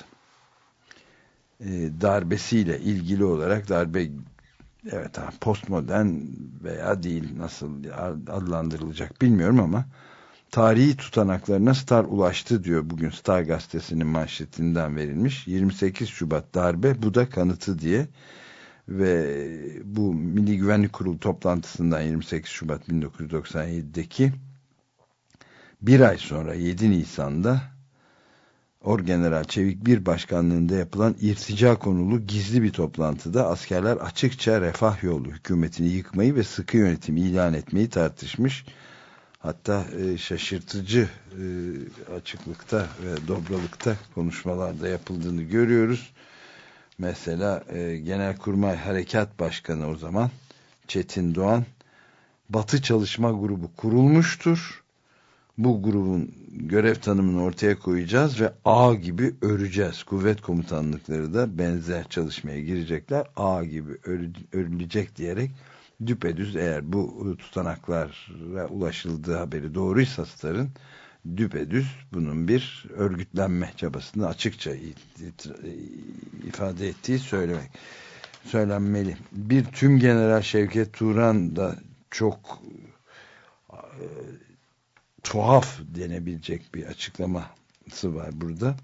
darbesiyle ilgili olarak, darbe, evet, postmodern veya değil, nasıl adlandırılacak bilmiyorum ama tarihi tutanaklarına Star ulaştı diyor bugün Star Gazetesi'nin manşetinden verilmiş. yirmi sekiz Şubat darbe, bu da kanıtı diye. Ve bu Milli Güvenlik Kurulu toplantısından yirmi sekiz Şubat bin dokuz yüz doksan yedi'deki bir ay sonra yedi Nisan'da Orgeneral Çevik Bir başkanlığında yapılan irtica konulu gizli bir toplantıda askerler açıkça refah yolu hükümetini yıkmayı ve sıkı yönetimi ilan etmeyi tartışmış. Hatta e, şaşırtıcı e, açıklıkta ve dobralıkta konuşmalarda yapıldığını görüyoruz. Mesela e, Genelkurmay Harekat Başkanı o zaman Çetin Doğan, Batı Çalışma Grubu kurulmuştur. Bu grubun görev tanımını ortaya koyacağız ve ağ gibi öreceğiz. Kuvvet komutanlıkları da benzer çalışmaya girecekler. Ağ gibi örülecek diyerek düpedüz, eğer bu tutanaklara ulaşıldığı haberi doğruysa Star'ın, düpedüz bunun bir örgütlenme çabasını açıkça ifade ettiği söylemek söylenmeli. Bir Tümgeneral Şevket Turan da çok e, tuhaf denebilecek bir açıklaması var burada.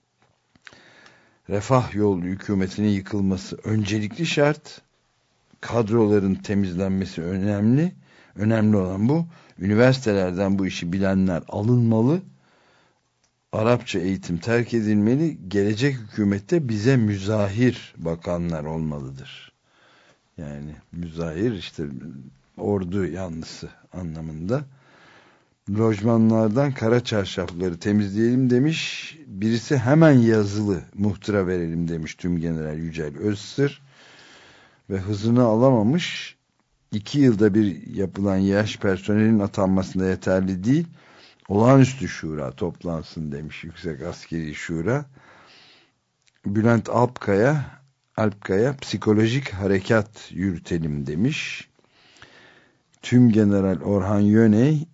Refah yolu hükümetinin yıkılması öncelikli şart. Kadroların temizlenmesi önemli. Önemli olan bu. Üniversitelerden bu işi bilenler alınmalı. Arapça eğitim terk edilmeli. Gelecek hükümette bize müzahir bakanlar olmalıdır. Yani müzahir işte ordu yanlısı anlamında. Lojmanlardan kara çarşafları temizleyelim demiş. Birisi hemen yazılı muhtıra verelim demiş Tümgeneral Yücel Özsır. Ve hızını alamamış. iki yılda bir yapılan yaş personelin atanmasında yeterli değil. Olağanüstü şura toplansın demiş Yüksek Askeri Şura. Bülent Alpkaya, Alpkaya psikolojik harekat yürütelim demiş. Tümgeneral Orhan Yöney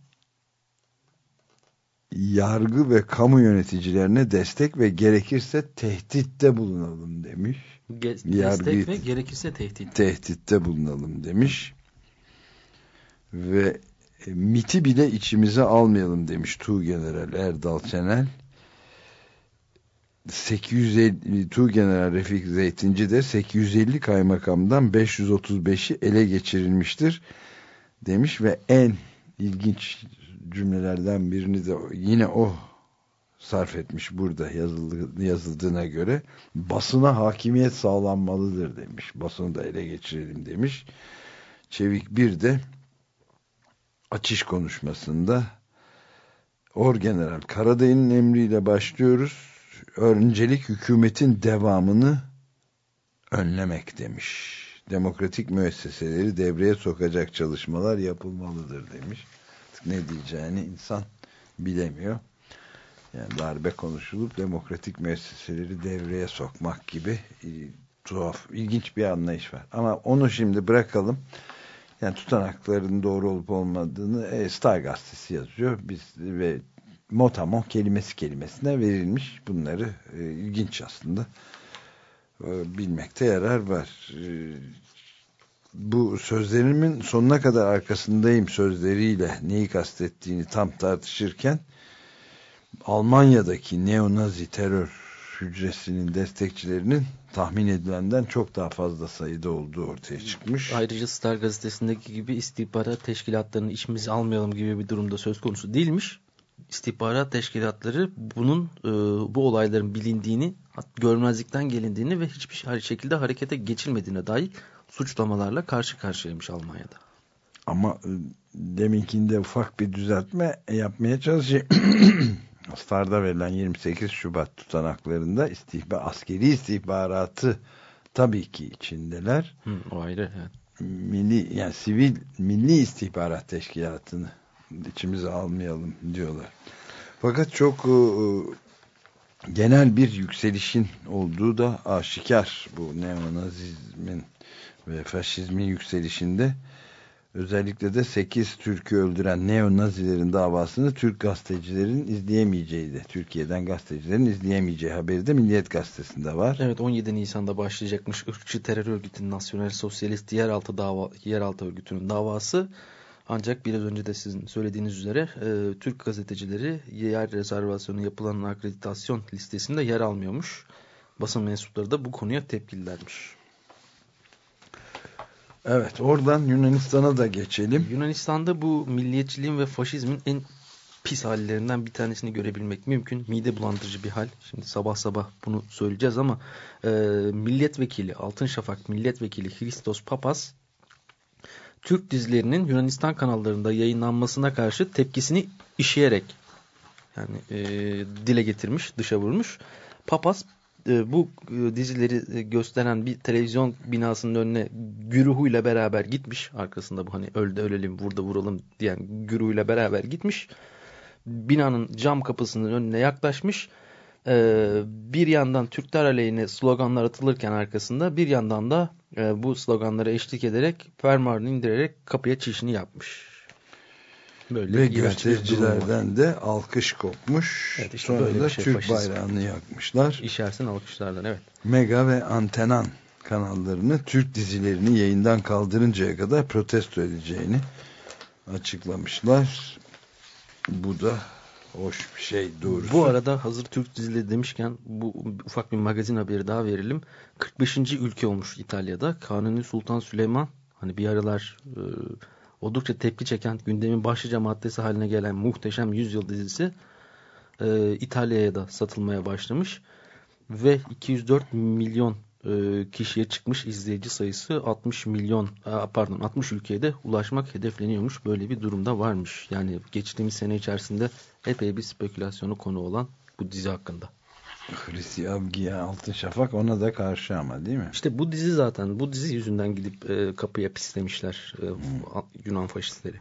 yargı ve kamu yöneticilerine destek ve gerekirse tehditte bulunalım demiş. Ge- destek ve gerekirse tehdit. Tehditte bulunalım demiş. Ve MİT'i bile içimize almayalım demiş Tuğgeneral Erdal Çenel. sekiz yüz elli Tuğgeneral Refik Zeytinci de sekiz yüz elli kaymakamdan beş yüz otuz beşi ele geçirilmiştir demiş ve en ilginç cümlelerden birini de yine o sarf etmiş burada yazıldı, yazıldığına göre basına hakimiyet sağlanmalıdır demiş. Basını da ele geçirelim demiş. Çevik bir de açış konuşmasında Orgeneral Karadayı'nın emriyle başlıyoruz. Öncelik hükümetin devamını önlemek demiş. Demokratik müesseseleri devreye sokacak çalışmalar yapılmalıdır demiş. Ne diyeceğini insan bilemiyor. Yani darbe konuşulup demokratik müesseseleri devreye sokmak gibi e, tuhaf, ilginç bir anlayış var. Ama onu şimdi bırakalım. Yani tutanakların doğru olup olmadığını e, Star gazetesi yazıyor. Biz ve motamo kelimesi kelimesine verilmiş. Bunları e, ilginç aslında. E, bilmekte yarar var. E, bu sözlerimin sonuna kadar arkasındayım sözleriyle neyi kastettiğini tam tartışırken Almanya'daki neo-nazi terör hücresinin destekçilerinin tahmin edilenden çok daha fazla sayıda olduğu ortaya çıkmış. Ayrıca Star gazetesindeki gibi istihbarat teşkilatlarını içimize almayalım gibi bir durumda söz konusu değilmiş. İstihbarat teşkilatları bunun e, bu olayların bilindiğini, görmezlikten gelindiğini ve hiçbir şekilde harekete geçilmediğine dair suçlamalarla karşı karşıyaymış Almanya'da. Ama deminkinde ufak bir düzeltme yapmaya çalışayım. Star'da verilen yirmi sekiz Şubat tutanaklarında istihba, askeri istihbaratı tabii ki içindeler. Hı, o ayrı. Evet. Milli, yani sivil milli istihbarat teşkilatını içimize almayalım diyorlar. Fakat çok uh, genel bir yükselişin olduğu da aşikar bu neonazizmin ve faşizmin yükselişinde. Özellikle de sekiz Türk'ü öldüren neo-nazilerin davasını Türk gazetecilerin izleyemeyeceği de, Türkiye'den gazetecilerin izleyemeyeceği haberi de Milliyet Gazetesi'nde var. Evet, on yedi Nisan'da başlayacakmış ırkçı terör örgütünün Nasyonel Sosyalist Yeraltı, dava, Yeraltı Örgütü'nün davası. Ancak biraz önce de sizin söylediğiniz üzere e, Türk gazetecileri yer rezervasyonu yapılan akreditasyon listesinde yer almıyormuş. Basın mensupları da bu konuya tepkililermiş. Evet, oradan Yunanistan'a da geçelim. Yunanistan'da bu milliyetçiliğin ve faşizmin en pis hallerinden bir tanesini görebilmek mümkün. Mide bulandırıcı bir hal. Şimdi sabah sabah bunu söyleyeceğiz ama e, milletvekili, Altın Şafak milletvekili Christos Papas, Türk dizilerinin Yunanistan kanallarında yayınlanmasına karşı tepkisini işeyerek yani e, dile getirmiş, dışa vurmuş. Papas e, bu e, dizileri gösteren bir televizyon binasının önüne güruhuyla beraber gitmiş. Arkasında bu hani öldü ölelim, burada vuralım diyen güruhuyla beraber gitmiş. Binanın cam kapısının önüne yaklaşmış. E, bir yandan Türkler aleyhine sloganlar atılırken arkasında, bir yandan da e, bu sloganlara eşlik ederek fermuarını indirerek kapıya çişini yapmış. Böyle ve göstericilerden de alkış kopmuş. Evet, işte sonra da şey, Türk faşizm bayrağını yakmışlar. İşersin alkışlardan, evet. Mega ve Antenan kanallarını Türk dizilerini yayından kaldırıncaya kadar protesto edeceğini açıklamışlar. Bu da hoş bir şey doğrusu. Bu arada hazır Türk dizileri demişken bu ufak bir magazin haberi daha verelim. kırk beşinci ülke olmuş İtalya'da. Kanuni Sultan Süleyman, hani bir aralar e, oldukça tepki çeken, gündemin başlıca maddesi haline gelen Muhteşem Yüzyıl dizisi e, İtalya'ya da satılmaya başlamış ve iki yüz dört milyon e, kişiye çıkmış izleyici sayısı. altmış milyon pardon altmış ülkeye de ulaşmak hedefleniyormuş. Böyle bir durumda varmış. Yani geçtiğimiz sene içerisinde epey bir spekülasyonu konu olan bu dizi hakkında. Hristi Avgiya Altın Şafak ona da karşı ama değil mi? İşte bu dizi zaten. Bu dizi yüzünden gidip e, kapıya pislemişler e, hmm. Yunan faşistleri.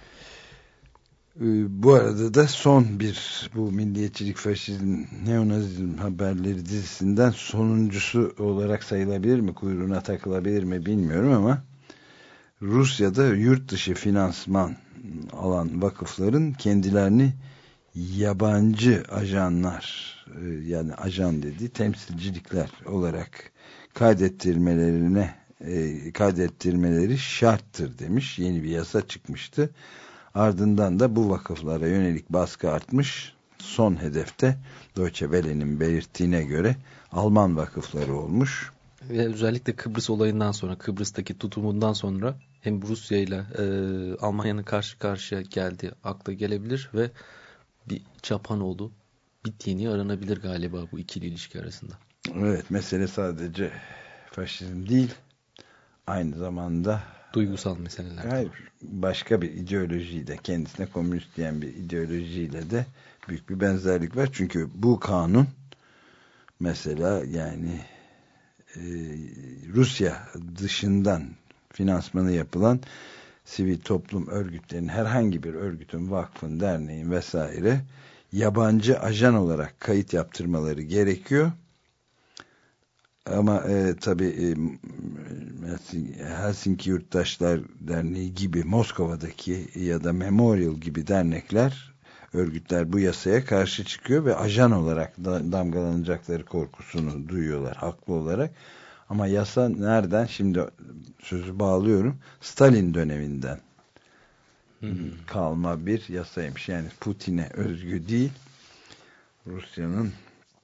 Bu arada da son bir bu milliyetçilik, faşizm, neonazizm haberleri dizisinden sonuncusu olarak sayılabilir mi? Kuyruğuna takılabilir mi bilmiyorum ama Rusya'da yurt dışı finansman alan vakıfların kendilerini yabancı ajanlar, yani ajan dediği temsilcilikler olarak kaydettirmelerine kaydettirmeleri şarttır demiş. Yeni bir yasa çıkmıştı. Ardından da bu vakıflara yönelik baskı artmış. Son hedefte Deutsche Welle'nin belirttiğine göre Alman vakıfları olmuş. Ve özellikle Kıbrıs olayından sonra, Kıbrıs'taki tutumundan sonra hem Rusya ile e, Almanya'nın karşı karşıya geldiği akla gelebilir ve bir Çapanoğlu bit yeni aranabilir galiba bu ikili ilişki arasında. Evet, mesele sadece faşizm değil, aynı zamanda duygusal meseleler. Hayır, başka bir ideolojiyle, kendisine komünist diyen bir ideolojiyle de büyük bir benzerlik var. Çünkü bu kanun mesela yani e, Rusya dışından finansmanı yapılan sivil toplum örgütlerinin, herhangi bir örgütün, vakfın, derneğin vesaire yabancı ajan olarak kayıt yaptırmaları gerekiyor. Ama e, tabii e, Helsinki Yurttaşlar Derneği gibi Moskova'daki ya da Memorial gibi dernekler, örgütler bu yasaya karşı çıkıyor ve ajan olarak da damgalanacakları korkusunu duyuyorlar haklı olarak. Ama yasa nereden? Şimdi sözü bağlıyorum. Stalin döneminden hmm. kalma bir yasaymış. Yani Putin'e özgü değil. Rusya'nın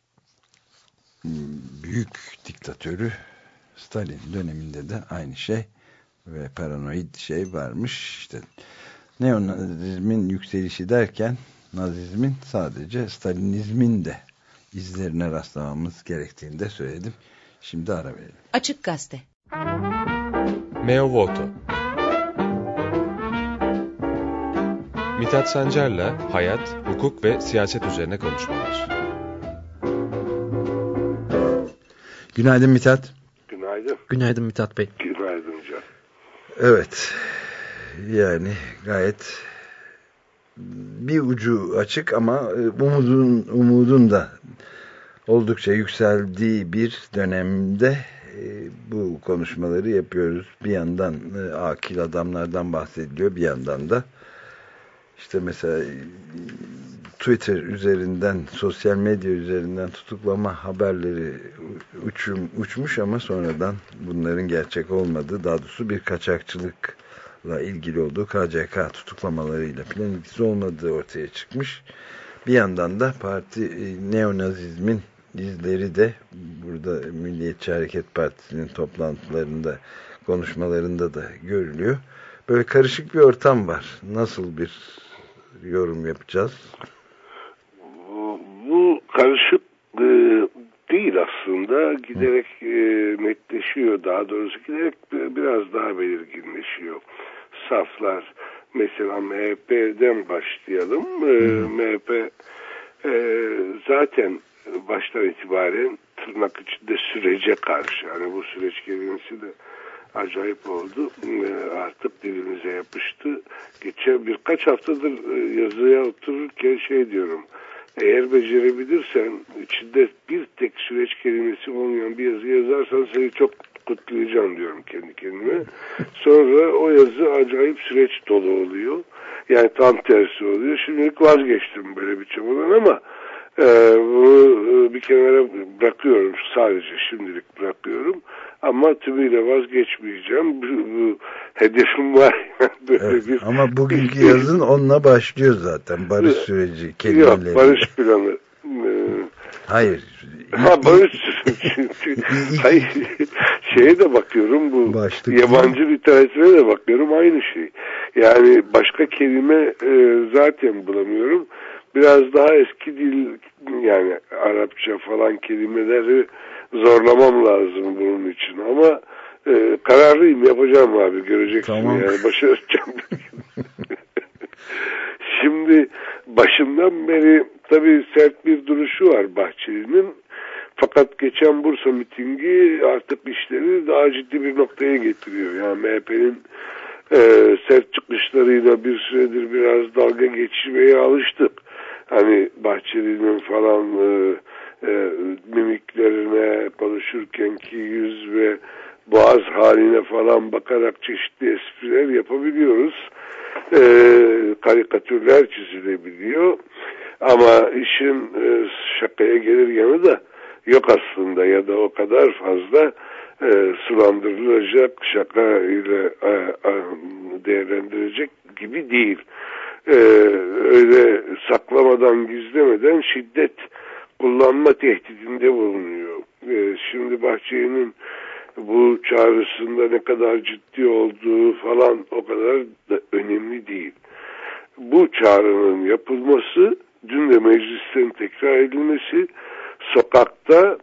büyük diktatörü Stalin döneminde de aynı şey ve paranoid şey varmış. İşte neonazizmin yükselişi derken nazizmin sadece Stalinizmin de izlerine rastlamamız gerektiğini de söyledim. Şimdi ara verelim. Açık Gazete. Meo Voto. Mithat Sancar'la hayat, hukuk ve siyaset üzerine konuşmalar. Günaydın Mithat. Günaydın. Günaydın Mithat Bey. Günaydın Can. Evet. Yani gayet bir ucu açık ama umudun umudun da oldukça yükseldiği bir dönemde bu konuşmaları yapıyoruz. Bir yandan akil adamlardan bahsediliyor, bir yandan da işte mesela Twitter üzerinden, sosyal medya üzerinden tutuklama haberleri uçum, uçmuş ama sonradan bunların gerçek olmadığı, daha doğrusu bir kaçakçılıkla ilgili olduğu, K C K tutuklamalarıyla falan ilgisi olmadığı ortaya çıkmış. Bir yandan da parti neonazizmin izleri de burada Milliyetçi Hareket Partisi'nin toplantılarında, konuşmalarında da görülüyor. Böyle karışık bir ortam var. Nasıl bir yorum yapacağız? Bu, bu karışık e, değil aslında. Giderek e, netleşiyor. Daha doğrusu giderek biraz daha belirginleşiyor. Saflar. Mesela M H P'den başlayalım. E, M H P e, zaten baştan itibaren tırnak içinde sürece karşı. Yani bu süreç kelimesi de acayip oldu. Artık dilimize yapıştı. Geçen birkaç haftadır yazıya otururken şey diyorum. Eğer becerebilirsen, içinde bir tek süreç kelimesi olmayan bir yazı yazarsan seni çok kutlayacağım diyorum kendi kendime. Sonra o yazı acayip süreç dolu oluyor. Yani tam tersi oluyor. Şimdilik vazgeçtim böyle bir çabadan ama Ee, bunu bir kenara bırakıyorum, sadece şimdilik bırakıyorum ama tümüyle vazgeçmeyeceğim. Bu, bu hedefim var. Böyle evet, bir, ama bugünkü yazın onunla başlıyor zaten, barış süreci kelimeleri. Yok, barış planı. Ee, Hayır. Ha, barış süreci. Hayır, şeye de bakıyorum, bu başlık yabancı mi? Literatüre de bakıyorum, aynı şey. Yani başka kelime e, zaten bulamıyorum. Biraz daha eski dil, yani Arapça falan kelimeleri zorlamam lazım bunun için ama e, kararlıyım, yapacağım abi, göreceksin. Tamam. Yani başaracağım. Şimdi başından beri tabii sert bir duruşu var Bahçeli'nin. Fakat geçen Bursa mitingi artık işleri daha ciddi bir noktaya getiriyor. Yani M H P'nin e, sert çıkışlarıyla bir süredir biraz dalga geçmeye alıştık. Hani Bahçeli'nin falan e, e, mimiklerine, konuşurkenki yüz ve boğaz haline falan bakarak çeşitli espriler yapabiliyoruz. E, karikatürler çizilebiliyor. Ama işin e, şakaya gelir yanı da yok aslında, ya da o kadar fazla e, sulandırılacak, şaka ile e, e, değerlendirecek gibi değil. E, öyle saklamadan, gizlemeden şiddet kullanma tehdidinde bulunuyor. E, şimdi Bahçeli'nin bu çağrısında ne kadar ciddi olduğu falan o kadar da önemli değil. Bu çağrının yapılması, dün de meclisten tekrar edilmesi, sokakta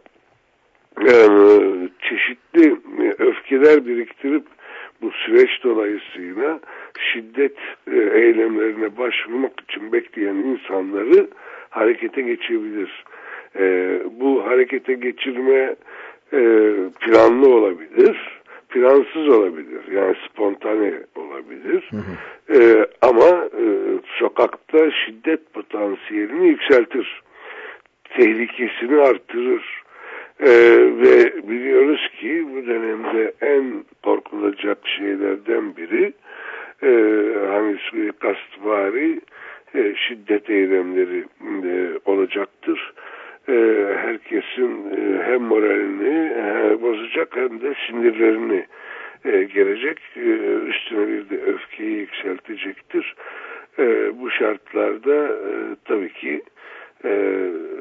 yani çeşitli öfkeler biriktirip bu süreç dolayısıyla şiddet eylemlerine başvurmak için bekleyen insanları harekete geçebilir. E, bu harekete geçirme e, planlı olabilir, plansız olabilir, yani spontane olabilir. Hı hı. E, ama e, sokakta şiddet potansiyelini yükseltir, tehlikesini artırır. Ee, ve biliyoruz ki bu dönemde en korkulacak şeylerden biri e, hani suikastvari e, şiddet eylemleri e, olacaktır. E, herkesin e, hem moralini e, bozacak hem de sinirlerini e, gelecek. E, üstüne bir de öfkeyi yükseltecektir. E, bu şartlarda e, tabii ki E,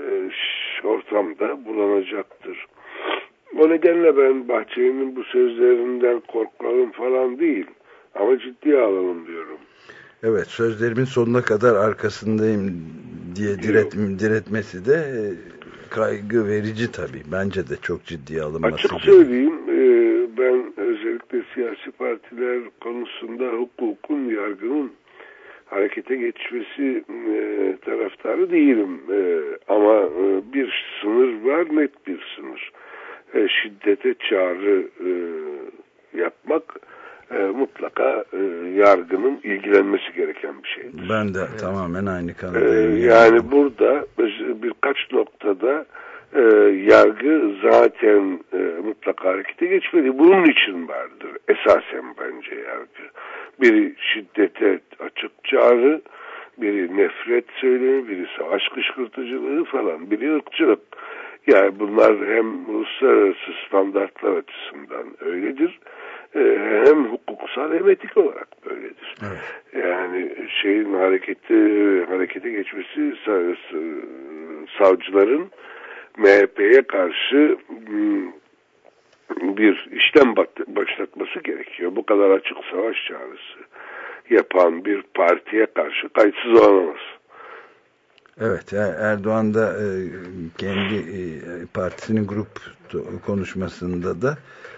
ortamda bulanacaktır. O nedenle ben Bahçeli'nin bu sözlerinden korkalım falan değil, ama ciddiye alalım diyorum. Evet, sözlerimin sonuna kadar arkasındayım diye diret, diretmesi de kaygı verici tabii. Bence de çok ciddiye alınması. Açık söyleyeyim, ben özellikle siyasi partiler konusunda hukukun, yargının harekete geçmesi e, taraftarı değilim. E, ama e, bir sınır var, net bir sınır. E, şiddete çağrı e, yapmak e, mutlaka e, yargının ilgilenmesi gereken bir şeydir. Ben de evet. Tamamen aynı kanadayım. E, yani burada birkaç noktada e, yargı zaten e, mutlaka harekete geçmeli. Bunun için vardır esasen bence yargı. Biri şiddete açık çağrı, biri nefret söylemi, biri savaş kışkırtıcılığı falan, biri ırkçılık. Yani bunlar hem uluslararası standartlar açısından öyledir, hem hukuksal hem etik olarak böyledir. Evet. Yani şeyin hareketi harekete geçmesi, savcıların M H P'ye karşı bir işlem başlatması gerekiyor. Bu kadar açık savaş çağrısı yapan bir partiye karşı kayıtsız olamaz. Evet, Erdoğan da kendi partisinin grup konuşmasında da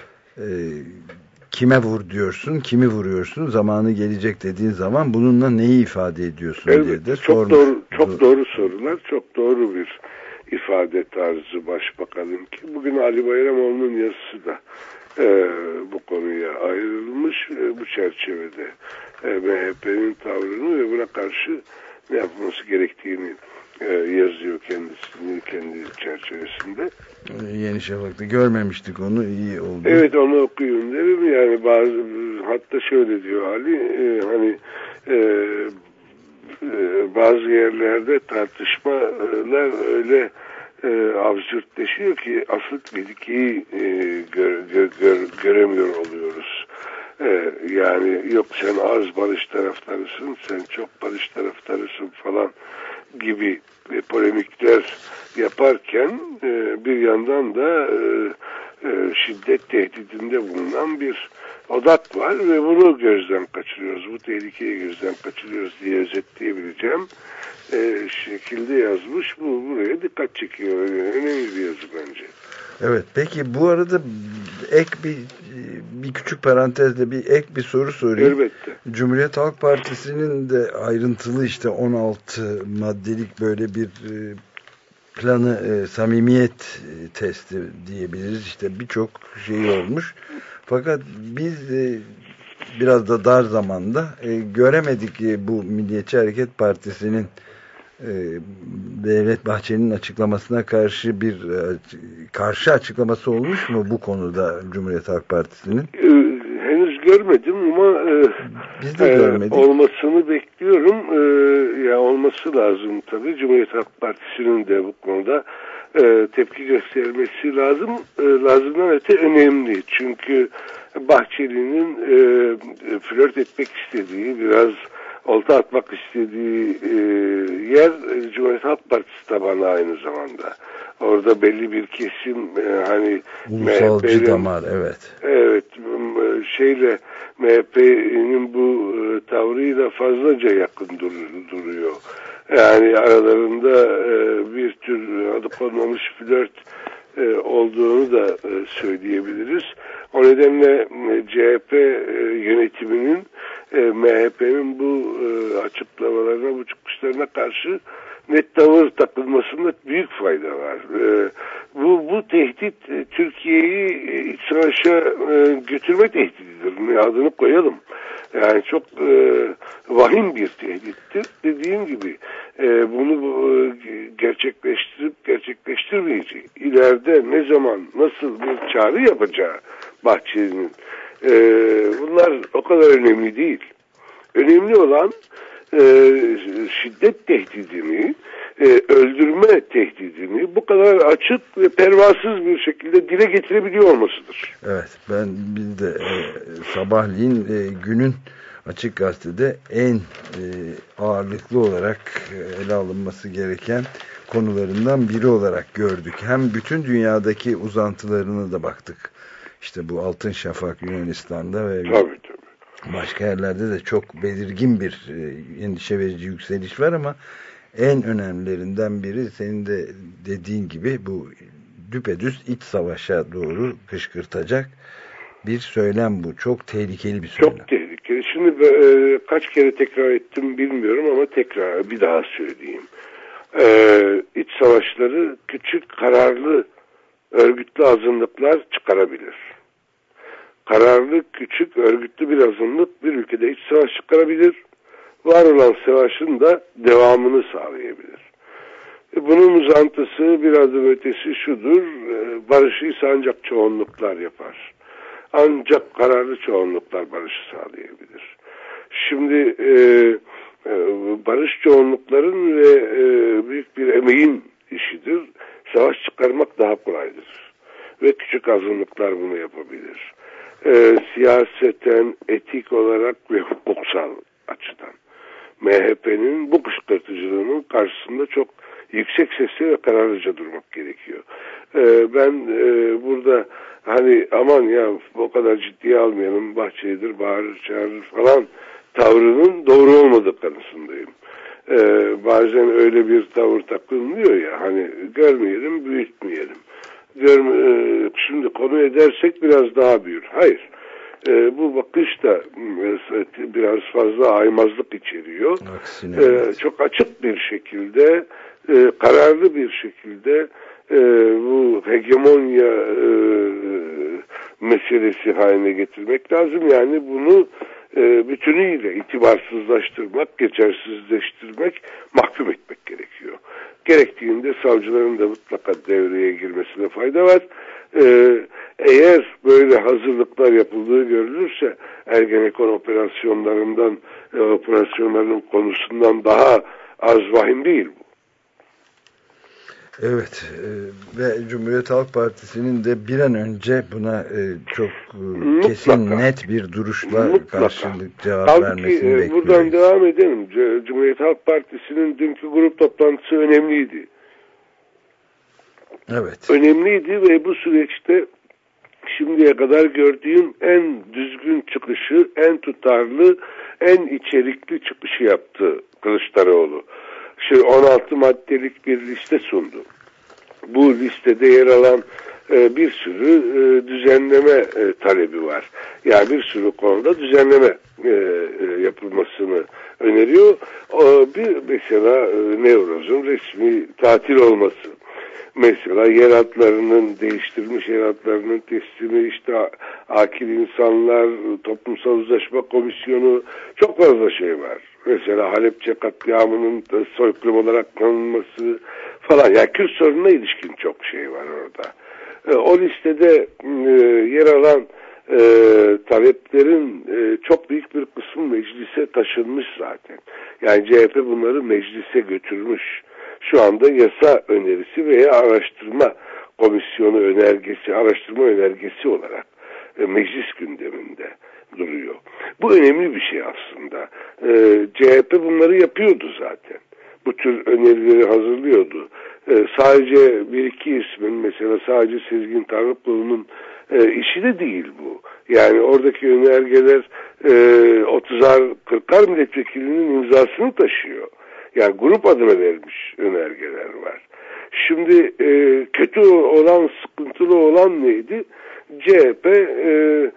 kime vur diyorsun, kimi vuruyorsun, zamanı gelecek dediğin zaman bununla neyi ifade ediyorsun evet, diye de çok sormuş. Doğru, çok doğru sorular, çok doğru bir ifade tarzı başbakanın ki bugün Ali Bayramoğlu'nun yazısı da e, bu konuya ayrılmış. E, bu çerçevede e, M H P'nin tavrını ve buna karşı ne yapılması gerektiğini e, yazıyor kendisini kendi çerçevesinde. Yeni Şafak'ta görmemiştik onu, iyi oldu. Evet, onu okuyun derim. Yani bazı, hatta şöyle diyor Ali, e, hani e, e, bazı yerlerde tartışmalar öyle e, absürtleşiyor ki asıl tehlikeyi e, gör, gör, gör, göremiyor oluyoruz. E, yani yok sen az barış taraftarısın, sen çok barış taraftarısın falan gibi e, polemikler yaparken e, bir yandan da e, e, şiddet tehdidinde bulunan bir odak var ve bunu gözden kaçırıyoruz. Bu tehlikeyi gözden kaçırıyoruz diye özetleyebileceğim e, şekilde yazmış. Bu buraya dikkat çekiyor. Önemli bir yazı bence. Evet, peki bu arada ek bir bir küçük parantezle bir ek bir soru sorayım. Elbette. Cumhuriyet Halk Partisi'nin de ayrıntılı işte on altı maddelik böyle bir planı, e, samimiyet e, testi diyebiliriz. İşte birçok şey olmuş. Fakat biz e, biraz da dar zamanda e, göremedik e, bu Milliyetçi Hareket Partisi'nin e, Devlet Bahçeli'nin açıklamasına karşı bir e, karşı açıklaması olmuş mu bu konuda Cumhuriyet Halk Partisi'nin? Ee, henüz görmedim ama e, biz de görmedik. E, olmasını bekliyorum. E, ya olması lazım tabii. Cumhuriyet Halk Partisi'nin de bu konuda e, tepki göstermesi lazım. E, lazımdan öte önemli. Çünkü Bahçeli'nin e, flört etmek istediği, biraz olta atmak istediği e, yer e, Cumhuriyet Halk Partisi tabanı aynı zamanda. Orada belli bir kesim e, hani ulusalcı damar, evet. Evet, şeyle M H P'nin bu e, tavrıyla fazlaca yakın dur, duruyor. Yani aralarında e, bir tür adı konmamış flört e, olduğunu da e, söyleyebiliriz. O nedenle e, C H P e, yönetiminin e, M H P'nin bu e, açıklamalarına, bu çıkışlarına karşı net tavır takılmasında büyük fayda var. E, bu bu tehdit e, Türkiye'yi e, iç savaşa e, götürme tehdididir. Adını koyalım. Yani çok e, vahim bir tehdittir. Dediğim gibi e, bunu e, gerçekleştirip gerçekleştirmeyecek. İleride ne zaman nasıl bir çağrı yapacağı Bahçeli'nin e, bunlar o kadar önemli değil. Önemli olan e, şiddet tehdidini, e, öldürme tehdidini bu kadar açık ve pervasız bir şekilde dile getirebiliyor olmasıdır. Evet, ben biz de e, sabahleyin e, günün Açık Gazete'de en e, ağırlıklı olarak e, ele alınması gereken konularından biri olarak gördük. Hem bütün dünyadaki uzantılarına da baktık. İşte bu Altın Şafak Yunanistan'da ve tabii, tabii. başka yerlerde de çok belirgin bir e, endişe verici yükseliş var ama en önemlilerinden biri senin de dediğin gibi bu düpedüz iç savaşa doğru kışkırtacak bir söylem bu. Çok tehlikeli bir söylem. Çok tehlikeli. Şimdi e, kaç kere tekrar ettim bilmiyorum ama tekrar bir daha söyleyeyim. E, iç savaşları küçük kararlı örgütlü azınlıklar çıkarabilir. Kararlı küçük örgütlü bir azınlık bir ülkede iç savaş çıkarabilir. Var olan savaşın da devamını sağlayabilir. E, bunun uzantısı bir adım ötesi şudur. E, barışı ise ancak çoğunluklar yapar. Ancak kararlı çoğunluklar barışı sağlayabilir. Şimdi e, e, barış çoğunlukların ve e, büyük bir emeğin işidir. Savaş çıkarmak daha kolaydır. Ve küçük azınlıklar bunu yapabilir. E, siyaseten, etik olarak ve hukuksal açıdan M H P'nin bu kışkırtıcılığının karşısında çok yüksek sesle ve kararlıca durmak gerekiyor. E, ben e, burada hani aman ya o kadar ciddiye almayalım, Bahçeli'dir, bağırır, çağırır falan tavrının doğru olmadığı kanısındayım. Ee, bazen öyle bir tavır takılmıyor ya, hani görmeyelim, büyütmeyelim. Görme, e, şimdi konu edersek biraz daha büyür. Hayır. E, bu bakış da e, biraz fazla aymazlık içeriyor. E, çok açık bir şekilde, e, kararlı bir şekilde e, bu hegemonya e, meselesi haline getirmek lazım. Yani bunu e, bütünüyle itibarsızlaştırmak, geçersizleştirmek, mahkum etmek gerekiyor. Gerektiğinde savcıların da mutlaka devreye girmesine fayda var. Ee, eğer böyle hazırlıklar yapıldığı görülürse Ergenekon operasyonlarından e, operasyonlarının konusundan daha az vahim değil bu. Evet e, ve Cumhuriyet Halk Partisi'nin de bir an önce buna e, çok e, kesin net bir duruşla mutlaka karşılık cevap Halbuki, vermesini e, bekliyoruz. Buradan devam edelim. Cumhuriyet Halk Partisi'nin dünkü grup toplantısı önemliydi. Evet. Önemliydi ve bu süreçte şimdiye kadar gördüğüm en düzgün çıkışı, en tutarlı, en içerikli çıkışı yaptı Kılıçdaroğlu. Şimdi on altı maddelik bir liste sundu. Bu listede yer alan e, bir sürü e, düzenleme e, talebi var. Yani bir sürü konuda düzenleme e, e, yapılmasını öneriyor. O, bir mesela e, Nevruz'un resmi tatil olması. Mesela yer hatlarının, değiştirilmiş yer hatlarının teslimi, işte akil insanlar, toplumsal uzlaşma komisyonu, çok fazla şey var. Mesela Halepçe katliamının soykırım olarak tanınması falan. Yani Kürt sorununa ilişkin çok şey var orada. O listede yer alan e, taleplerin e, çok büyük bir kısmı meclise taşınmış zaten. Yani C H P bunları meclise götürmüş. Şu anda yasa önerisi veya araştırma komisyonu önergesi, araştırma önergesi olarak e, meclis gündeminde duruyor. Bu önemli bir şey aslında. E, C H P bunları yapıyordu zaten. Bu tür önerileri hazırlıyordu. E, sadece bir iki ismin, mesela sadece Sezgin Tanrıklı'nın e, işi de değil bu. Yani oradaki önergeler e, otuzar kırkar milletvekilinin imzasını taşıyor. Yani grup adına verilmiş önergeler var. Şimdi e, kötü olan, sıkıntılı olan neydi? C H P e,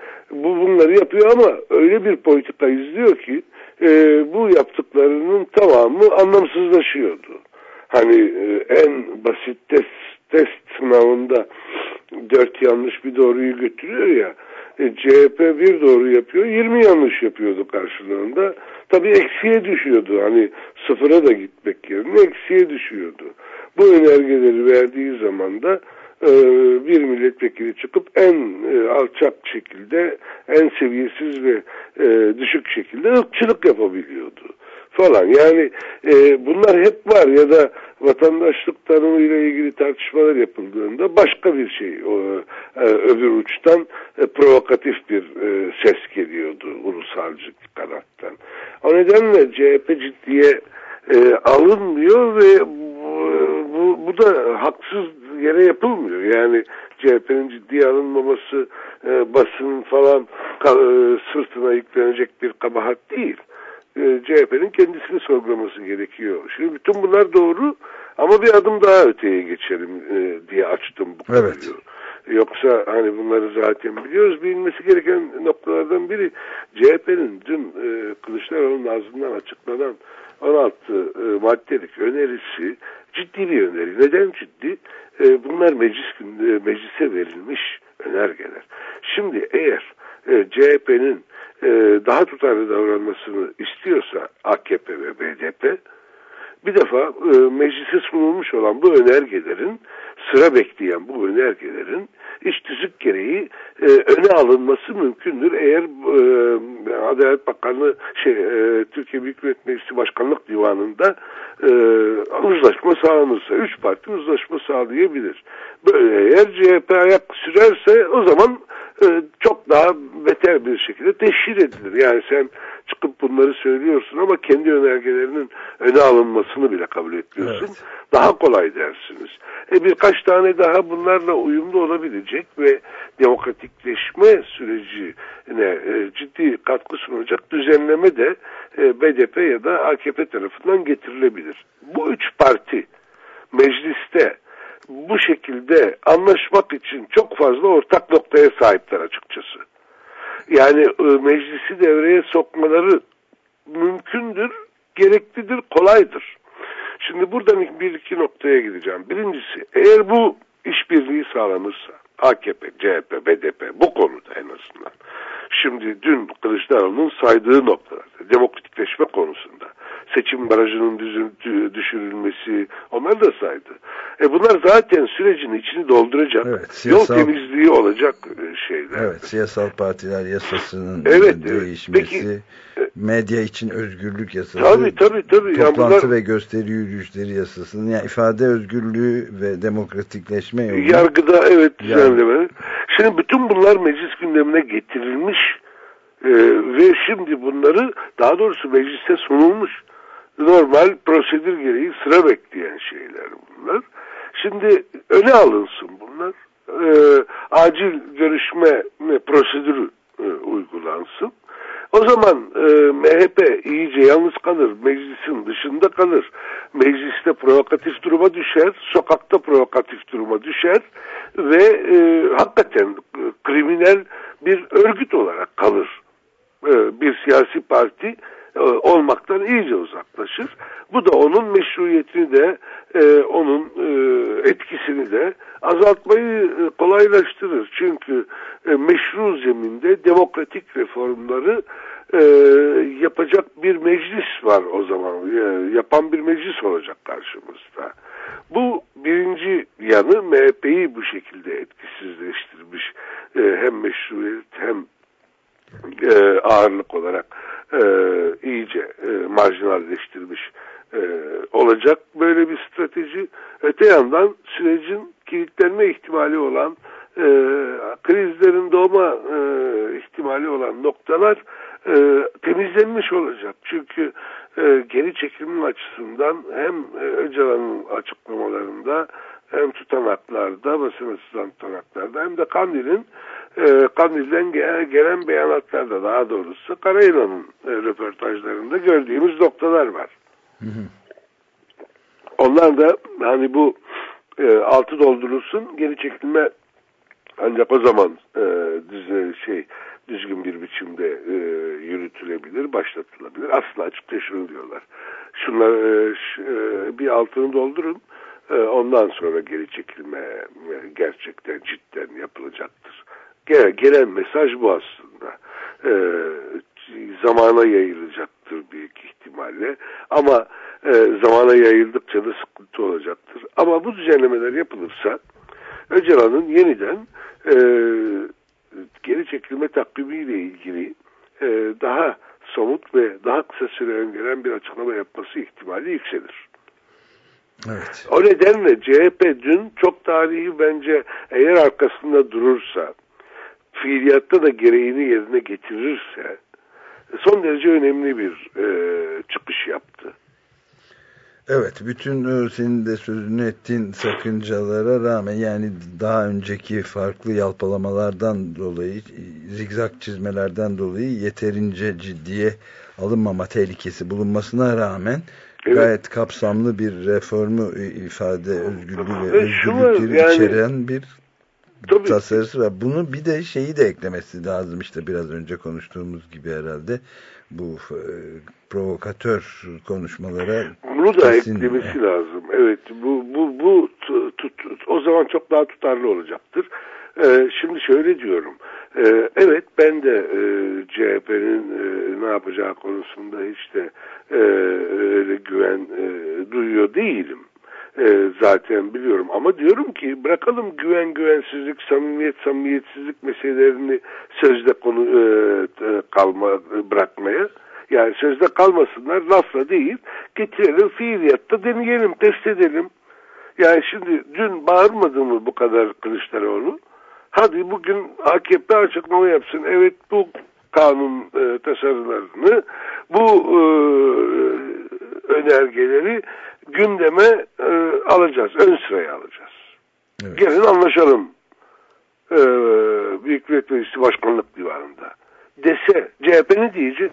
bu bunları yapıyor ama öyle bir politika izliyor ki e, bu yaptıklarının tamamı anlamsızlaşıyordu. Hani e, en basit test, test sınavında dört yanlış bir doğruyu götürüyor ya, e, C H P bir doğru yapıyor, yirmi yanlış yapıyordu karşılığında. Tabii eksiye düşüyordu, hani sıfıra da gitmek yerine eksiye düşüyordu. Bu önergeleri verdiği zaman da e, bir milletvekili çıkıp en e, alçak şekilde, en seviyesiz ve e, düşük şekilde ırkçılık yapabiliyordu falan. Yani e, bunlar hep var. Ya da vatandaşlık tanımıyla ilgili tartışmalar yapıldığında başka bir şey, o, e, öbür uçtan e, provokatif bir e, ses geliyordu ulusalcı kanattan. O nedenle C H P ciddiye e, alınmıyor ve bu, bu, bu da haksız yere yapılmıyor. Yani C H P'nin ciddiye alınmaması e, basın falan ka, e, sırtına yüklenecek bir kabahat değil. C H P'nin kendisini sorgulaması gerekiyor. Şimdi bütün bunlar doğru ama bir adım daha öteye geçelim e, diye açtım bu konuyu. Evet. Yoksa hani bunları zaten biliyoruz. Bilinmesi gereken noktalardan biri C H P'nin dün e, Kılıçdaroğlu'nun ağzından açıklanan on altı e, maddelik önerisi ciddi bir öneri. Neden ciddi? E, bunlar meclis e, meclise verilmiş önergeler. Şimdi eğer e, C H P'nin e, daha tutarlı davranmasını istiyorsa A K P ve B D P, bir defa e, meclise sunulmuş olan bu önergelerin, sıra bekleyen bu önergelerin iş tüzük gereği e, öne alınması mümkündür. Eğer e, Adalet Bakanlığı şey e, Türkiye Büyük Millet Meclisi Başkanlık Divanı'nda e, uzlaşma sağlanırsa, üç parti uzlaşma sağlayabilir. Böyle eğer C H P ayak sürerse o zaman e, çok daha beter bir şekilde teşhir edilir. Yani sen çıkıp bunları söylüyorsun ama kendi önergelerinin öne alınmasını bile kabul etmiyorsun. Evet. Daha kolay dersiniz. E birkaç tane daha bunlarla uyumlu olabilecek ve demokratikleşme sürecine e, ciddi katkı sunacak düzenleme de e, B D P ya da A K P tarafından getirilebilir. Bu üç parti mecliste bu şekilde anlaşmak için çok fazla ortak noktaya sahipler açıkçası. Yani e, meclisi devreye sokmaları mümkündür, gereklidir, kolaydır. Şimdi buradan bir iki noktaya gideceğim. Birincisi, eğer bu işbirliği sağlanırsa A K P, C H P, B D P bu konuda en azından. Şimdi dün Kılıçdaroğlu'nun saydığı noktalarda, demokratikleşme konusunda, seçim barajının düşürülmesi, onlar da saydı. E bunlar zaten sürecin içini dolduracak, evet, siyasal, yol temizliği olacak şeyler. Evet, siyasal partiler yasasının evet, değişmesi, evet. Peki, medya için özgürlük yasası, tabii, tabii, tabii. toplantı yani bunlar, ve gösteri yürüyüşleri yasasının, yani ifade özgürlüğü ve demokratikleşme yolunda. Yargıda evet düzenleme. Şimdi bütün bunlar meclis gündemine getirilmiş e, ve şimdi bunları, daha doğrusu mecliste sunulmuş. Normal prosedür gereği sıra bekleyen şeyler bunlar. Şimdi öne alınsın bunlar. E, acil görüşme prosedürü e, uygulansın. O zaman e, M H P iyice yalnız kalır, meclisin dışında kalır. Mecliste provokatif duruma düşer, sokakta provokatif duruma düşer ve e, hakikaten e, kriminal bir örgüt olarak kalır. E, bir siyasi parti e, olmaktan iyice uzaklaşır. Bu da onun meşruiyetini de e, onun e, etkisini de azaltmayı e, kolaylaştırır. Çünkü e, meşru zeminde demokratik reformları e, yapacak bir meclis var o zaman. E, yapan bir meclis olacak karşımızda. Bu birinci yanı M H P'yi bu şekilde etkisizleştirmiş. E, hem meşruiyet hem e, ağırlık olarak e, iyice e, marjinalleştirmiş e, olacak böyle bir strateji. Öte yandan sürecin kilitlenme ihtimali olan e, krizlerin doğma e, ihtimali olan noktalar e, temizlenmiş olacak. Çünkü e, geri çekilme açısından hem e, Öcalan'ın açıklamalarında hem tutanaklarda, basın açısından tutanaklarda hem de Kandil'in e, Kandil'den gelen beyanatlarda, daha doğrusu Karayılan'ın e, röportajlarında gördüğümüz noktalar var. Hı hı. Onlar da hani bu e, altı doldurulsun, geri çekilme ancak o zaman e, düz, şey düzgün bir biçimde e, yürütülebilir, başlatılabilir. Aslında açıkça şunu diyorlar. Şunlar e, ş, e, bir altını doldurun. Ondan sonra geri çekilme gerçekten cidden yapılacaktır. Gelen mesaj bu aslında. Ee, zamana yayılacaktır büyük ihtimalle. Ama e, zamana yayıldıkça da sıkıntı olacaktır. Ama bu düzenlemeler yapılırsa Öcalan'ın yeniden e, geri çekilme takvimiyle ilgili e, daha somut ve daha kısa süre öngören bir açıklama yapması ihtimali yükselir. Evet. O nedenle C H P dün çok tarihi, bence eğer arkasında durursa, fiiliyatta da gereğini yerine getirirse son derece önemli bir e, çıkış yaptı. Evet, bütün senin de sözünü ettiğin sakıncalara rağmen, yani daha önceki farklı yalpalamalardan dolayı, zigzag çizmelerden dolayı yeterince ciddiye alınmama tehlikesi bulunmasına rağmen evet, gayet kapsamlı bir reformu, ifade özgürlüğü ve özgürlükleri yani, içeren bir tabii tasarısı var. Bunu bir de şeyi de eklemesi lazım, işte biraz önce konuştuğumuz gibi herhalde bu e, provokatör konuşmalara bunu da kesin eklemesi lazım. Evet, bu bu bu tut, tut, o zaman çok daha tutarlı olacaktır. Ee, şimdi şöyle diyorum. Ee, evet, ben de e, C H P'nin e, ne yapacağı konusunda hiç de e, öyle güven e, duyuyor değilim. E, zaten biliyorum ama diyorum ki bırakalım güven güvensizlik, samimiyet samimiyetsizlik meselelerini sözde konu e, e, kalma bırakmaya. Yani sözde kalmasınlar, lafla değil, getirelim fiiliyatta deneyelim, test edelim. Yani şimdi dün bağırmadı mı bu kadar Kılıçdaroğlu? Hadi bugün A K P açıklama yapsın. Evet, bu kanun e, tasarılarını, bu e, önergeleri gündeme e, alacağız, ön sıraya alacağız. Evet. Gelin anlaşalım e, Büyük Millet Meclisi Başkanlık Divanı'nda dese C H P ne diyecek?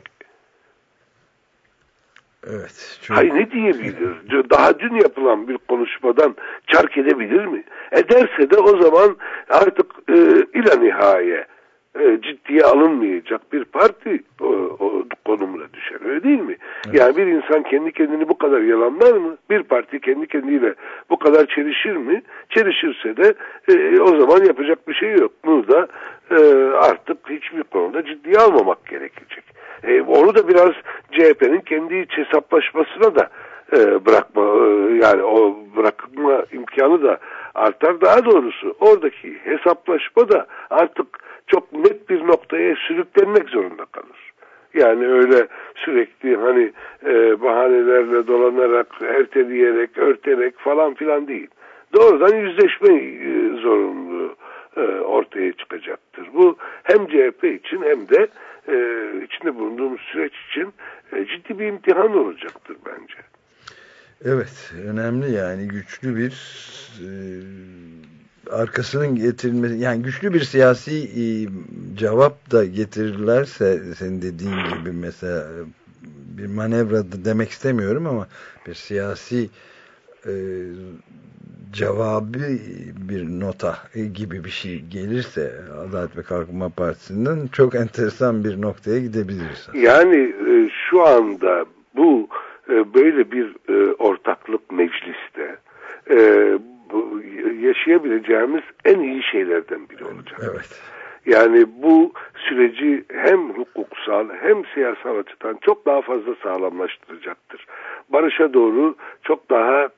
Evet. Çok... Hayır, ne diyebilir? Daha dün yapılan bir konuşmadan çark edebilir mi? Ederse de o zaman artık e, ila nihaye e, ciddiye alınmayacak bir parti o, o konumuna düşer. Öyle değil mi? Evet. Yani bir insan kendi kendini bu kadar yalanlar mı? Bir parti kendi kendiyle bu kadar çelişir mi? Çelişirse de e, o zaman yapacak bir şey yok. Bunu da e, artık hiçbir konuda ciddiye almamak gerekecek. E, onu da biraz C H P'nin kendi iç hesaplaşmasına da e, bırakma e, yani o bırakma imkanı da artar. Daha doğrusu oradaki hesaplaşma da artık çok net bir noktaya sürüklenmek zorunda kalır. Yani öyle sürekli hani e, bahanelerle dolanarak, erteleyerek, örterek falan filan değil. Doğrudan yüzleşme e, zorunluluğu e, ortaya çıkacaktır. Bu hem C H P için hem de e, içinde bulunduğumuz süreç için e, ciddi bir imtihan olacaktır bence. Evet, önemli, yani güçlü bir e, arkasının getirilmesi, yani güçlü bir siyasi e, cevap da getirirlerse, senin dediğin gibi mesela bir manevra da demek istemiyorum ama bir siyasi e, cevabı bir nota gibi bir şey gelirse Adalet ve Kalkınma Partisi'nden çok enteresan bir noktaya gidebiliriz. Yani e, şu anda bu e, böyle bir e, ortaklık mecliste e, bu, yaşayabileceğimiz en iyi şeylerden biri olacak. Evet. Yani bu süreci hem hukuksal hem siyasal açıdan çok daha fazla sağlamlaştıracaktır. Barışa doğru çok daha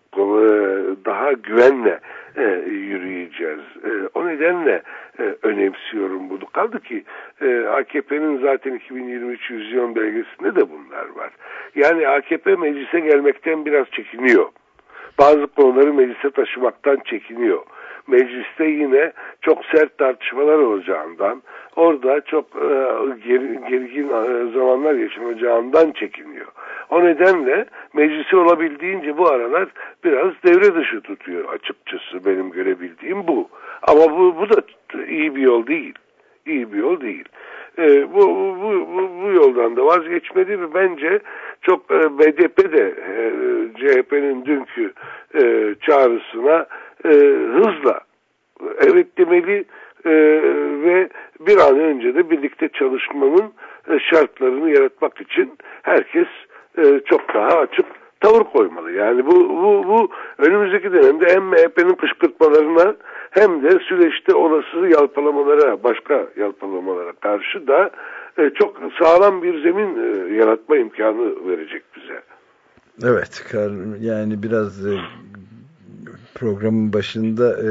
daha güvenle e, yürüyeceğiz. E, o nedenle e, önemsiyorum bunu. Kaldı ki e, A K P'nin zaten iki bin yirmi üç vizyon belgesinde de bunlar var. Yani A K P meclise gelmekten biraz çekiniyor. Bazı konuları meclise taşımaktan çekiniyor. Mecliste yine çok sert tartışmalar olacağından, orada çok e, ger, gergin e, zamanlar yaşanacağından çekiniyor. O nedenle meclisi olabildiğince bu aralar biraz devre dışı tutuyor açıkçası, benim görebildiğim bu. Ama bu, bu da iyi bir yol değil. İyi bir yol değil. E, bu, bu, bu, bu yoldan da vazgeçmedi ve bence çok e, B D P de e, C H P'nin dünkü e, çağrısına e, hızla evet demeli e, ve bir an önce de birlikte çalışmanın e, şartlarını yaratmak için herkes e, çok daha açık tavır koymalı. Yani bu, bu, bu önümüzdeki dönemde hem M H P'nin kışkırtmalarına hem de süreçte olası yalpalamalara, başka yalpalamalara karşı da e, çok sağlam bir zemin e, yaratma imkanı verecek bize. Evet, yani biraz e, programın başında e,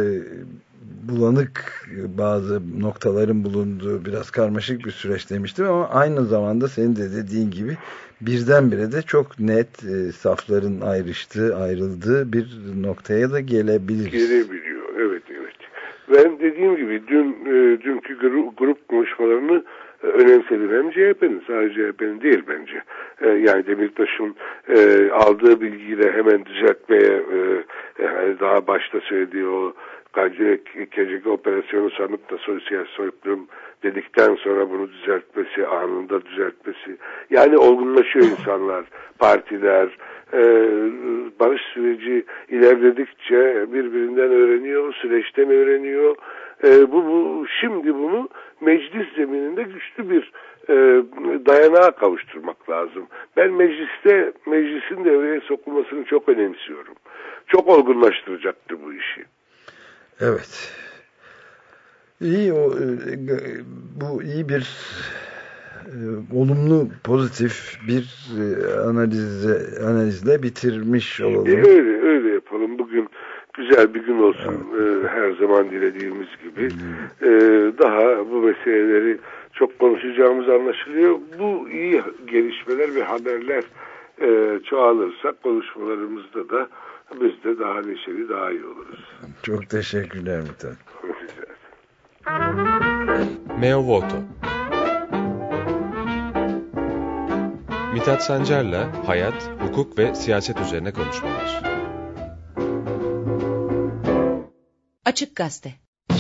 bulanık bazı noktaların bulunduğu biraz karmaşık bir süreç demiştim ama aynı zamanda senin de dediğin gibi birdenbire de çok net e, safların ayrıştığı, ayrıldığı bir noktaya da gelebiliriz. Gelebiliyor, evet evet. Ben dediğim gibi dün e, dünkü grup, grup konuşmalarını e, önemsedim. Hem C H P'nin, sadece C H P'nin değil bence. E, yani Demirtaş'ın e, aldığı bilgiyle hemen düzeltmeye, e, yani daha başta söylediği o K C K operasyonu sanıp da sosyal soykırım dedikten sonra bunu düzeltmesi, anında düzeltmesi. Yani olgunlaşıyor insanlar, partiler, e, barış süreci ilerledikçe birbirinden öğreniyor, süreçten öğreniyor. E, bu, bu şimdi bunu meclis zemininde güçlü bir e, dayanağa kavuşturmak lazım. Ben mecliste meclisin devreye sokulmasını çok önemsiyorum. Çok olgunlaştıracaktır bu işi. Evet. İyi, o bu iyi bir e, olumlu, pozitif bir e, analize, analizle bitirmiş olalım. E, öyle öyle yapalım. Bugün güzel bir gün olsun. Evet. E, her zaman dilediğimiz gibi. E, daha bu meseleleri çok konuşacağımız anlaşılıyor. Bu iyi gelişmeler ve haberler e, çoğalırsa konuşmalarımızda da biz de daha neşeli, daha iyi oluruz. Çok teşekkürler Mithat. Meo Voto. Mithat Sancar'la hayat, hukuk ve siyaset üzerine konuşmalar. Açık Gazete.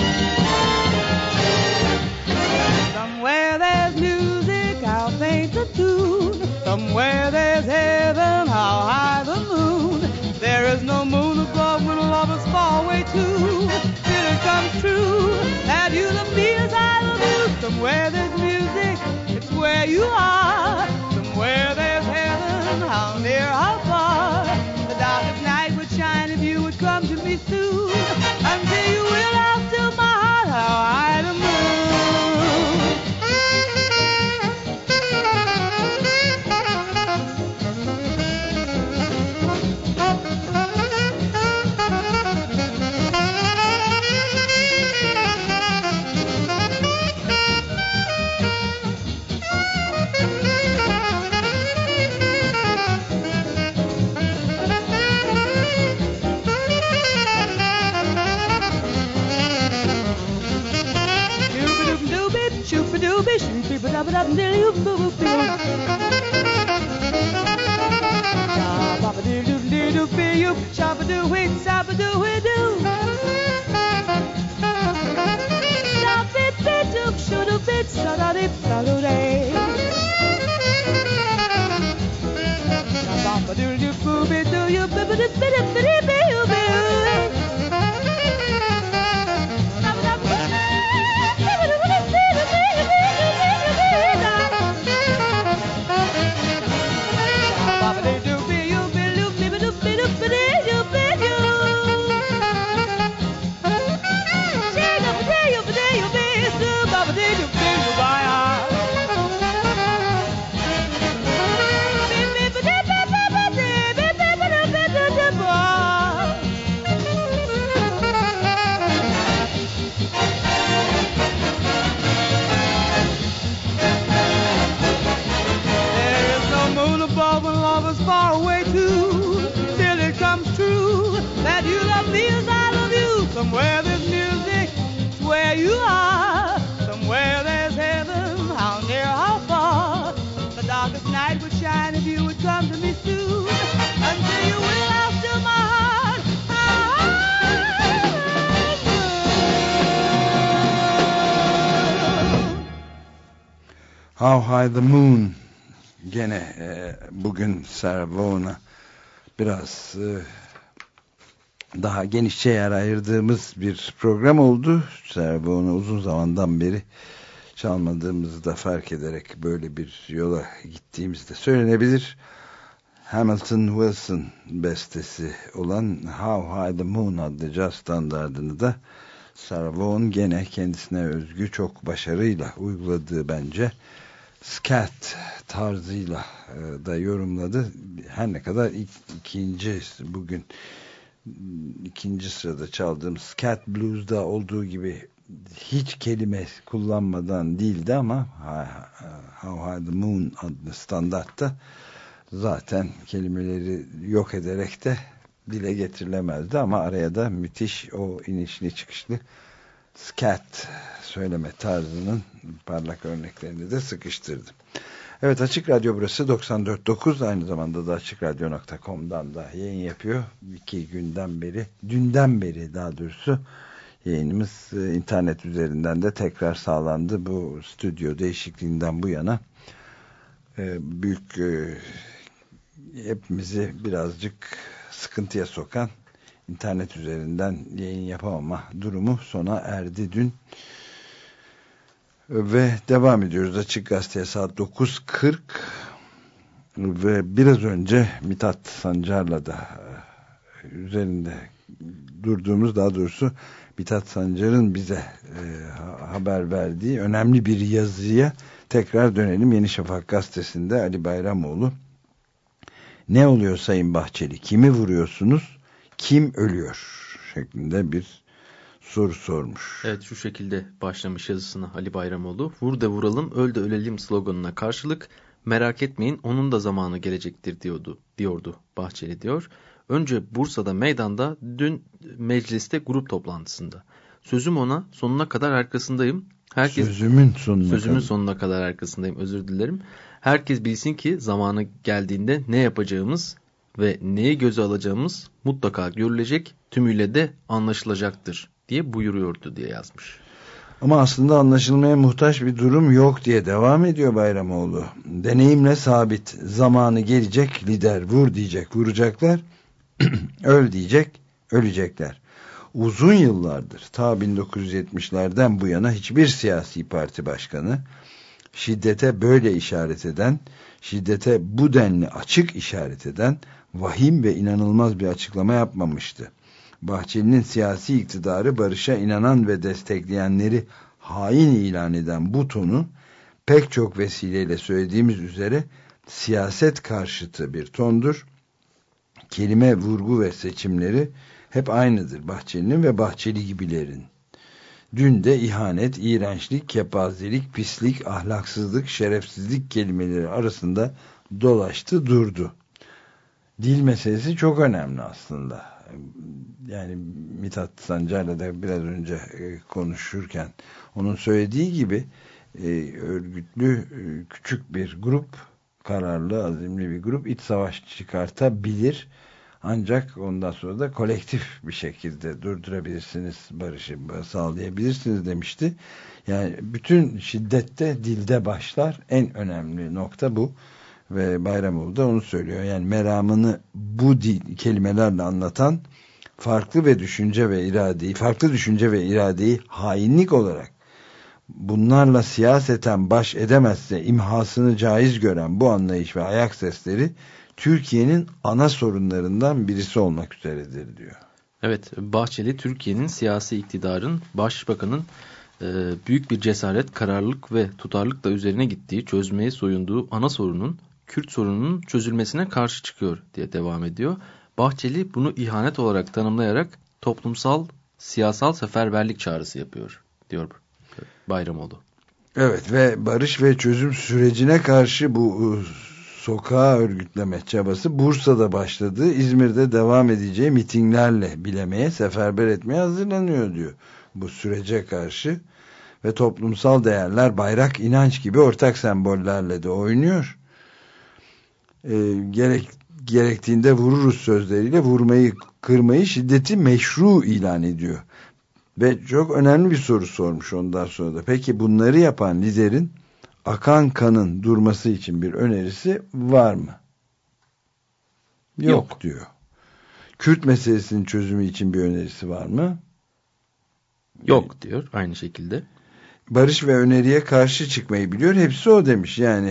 Somewhere there's music, I'll paint the tune. Somewhere there's heaven, how high the moon. There is no moon above when lovers fall away too. Till it comes true that you love me as I love you. Somewhere there's music, it's where you are. Somewhere there's heaven, how near, how far. The darkest night would shine if you would come to me soon. Until you will, I'll still my heart, how high the moon. Somewhere there's music, it's where you are. Somewhere there's heaven, how near, how far. The darkest night would shine if you would come to me soon. Until you will, I'll still my heart. How High the Moon. Gene e, bugün Sarah Vaughan'a biraz e, daha genişçe yer ayırdığımız bir program oldu. Sarah Vaughan'ı uzun zamandan beri çalmadığımızı da fark ederek böyle bir yola gittiğimiz de söylenebilir. Hamilton Wilson bestesi olan How High the Moon adlı caz standardını da Sarah Vaughan gene kendisine özgü çok başarıyla uyguladığı bence scat tarzıyla e, da yorumladı. Her ne kadar ilk, ikinci bugün ikinci sırada çaldığım scat blues'da olduğu gibi hiç kelime kullanmadan değildi ama How High the Moon adlı standartta zaten kelimeleri yok ederek de dile getirilemezdi ama araya da müthiş o inişli çıkışlı scat söyleme tarzının parlak örneklerini de sıkıştırdım. Evet, Açık Radyo burası doksan dört nokta dokuz, aynı zamanda da açık radyo nokta com'dan da yayın yapıyor. İki günden beri, dünden beri daha doğrusu yayınımız e, internet üzerinden de tekrar sağlandı. Bu stüdyo değişikliğinden bu yana e, büyük e, hepimizi birazcık sıkıntıya sokan internet üzerinden yayın yapamama durumu sona erdi dün. Ve devam ediyoruz. Açık Gazete'ye saat dokuz kırk ve biraz önce Mithat Sancar'la da üzerinde durduğumuz, daha doğrusu Mithat Sancar'ın bize e, haber verdiği önemli bir yazıya tekrar dönelim. Yeni Şafak gazetesinde Ali Bayramoğlu, "Ne oluyor Sayın Bahçeli? Kimi vuruyorsunuz? Kim ölüyor?" şeklinde bir soru sormuş. Evet, şu şekilde başlamış yazısına Ali Bayramoğlu. "Vur da vuralım, öl de ölelim" sloganına karşılık "Merak etmeyin, onun da zamanı gelecektir" diyordu, diyordu Bahçeli diyor. Önce Bursa'da meydanda, dün mecliste grup toplantısında. "Sözüm ona, sonuna kadar arkasındayım. Herkes, Sözümün sonuna sözümün kadar. sonuna kadar arkasındayım, özür dilerim. Herkes bilsin ki zamanı geldiğinde ne yapacağımız ve neyi göze alacağımız mutlaka görülecek, tümüyle de anlaşılacaktır" diye buyuruyordu diye yazmış. Ama aslında anlaşılmaya muhtaç bir durum yok diye devam ediyor Bayramoğlu. "Deneyimle sabit, zamanı gelecek, lider vur diyecek, vuracaklar, öl diyecek, ölecekler. Uzun yıllardır, ta bin dokuz yüz yetmişlerden bu yana hiçbir siyasi parti başkanı şiddete böyle işaret eden, şiddete bu denli açık işaret eden vahim ve inanılmaz bir açıklama yapmamıştı. Bahçeli'nin siyasi iktidarı, barışa inanan ve destekleyenleri hain ilan eden bu tonu pek çok vesileyle söylediğimiz üzere siyaset karşıtı bir tondur. Kelime, vurgu ve seçimleri hep aynıdır Bahçeli'nin ve Bahçeli gibilerin. Dün de ihanet, iğrençlik, kepazelik, pislik, ahlaksızlık, şerefsizlik kelimeleri arasında dolaştı durdu." Dil meselesi çok önemli aslında. Yani Mithat Sancar'la da biraz önce e, konuşurken onun söylediği gibi e, örgütlü e, küçük bir grup, kararlı, azimli bir grup iç savaş çıkartabilir. Ancak ondan sonra da kolektif bir şekilde durdurabilirsiniz, barışı sağlayabilirsiniz demişti. Yani bütün şiddette dilde başlar. En önemli nokta bu. Ve Bayramoğlu da onu söylüyor. Yani meramını bu dil, kelimelerle anlatan farklı ve düşünce ve iradeyi, farklı düşünce ve iradeyi hainlik olarak bunlarla siyaseten baş edemezse imhasını caiz gören bu anlayış ve ayak sesleri Türkiye'nin ana sorunlarından birisi olmak üzeredir diyor. Evet, Bahçeli Türkiye'nin siyasi iktidarın, başbakanın e, büyük bir cesaret, kararlılık ve tutarlılıkla üzerine gittiği, çözmeye soyunduğu ana sorunun, Kürt sorununun çözülmesine karşı çıkıyor diye devam ediyor. Bahçeli bunu ihanet olarak tanımlayarak toplumsal, siyasal seferberlik çağrısı yapıyor diyor Bayramoğlu. Evet ve barış ve çözüm sürecine karşı bu sokağa örgütleme çabası Bursa'da başladığı, İzmir'de devam edeceği mitinglerle bilemeye, seferber etmeye hazırlanıyor diyor bu sürece karşı. Ve toplumsal değerler, bayrak, inanç gibi ortak sembollerle de oynuyor. E, gerek, gerektiğinde vururuz sözleriyle vurmayı, kırmayı, şiddeti meşru ilan ediyor. Ve çok önemli bir soru sormuş ondan sonra da. Peki bunları yapan liderin akan kanın durması için bir önerisi var mı? Yok, Yok diyor. Kürt meselesinin çözümü için bir önerisi var mı? Yok diyor aynı şekilde. Barış ve öneriye karşı çıkmayı biliyor. Hepsi o demiş. Yani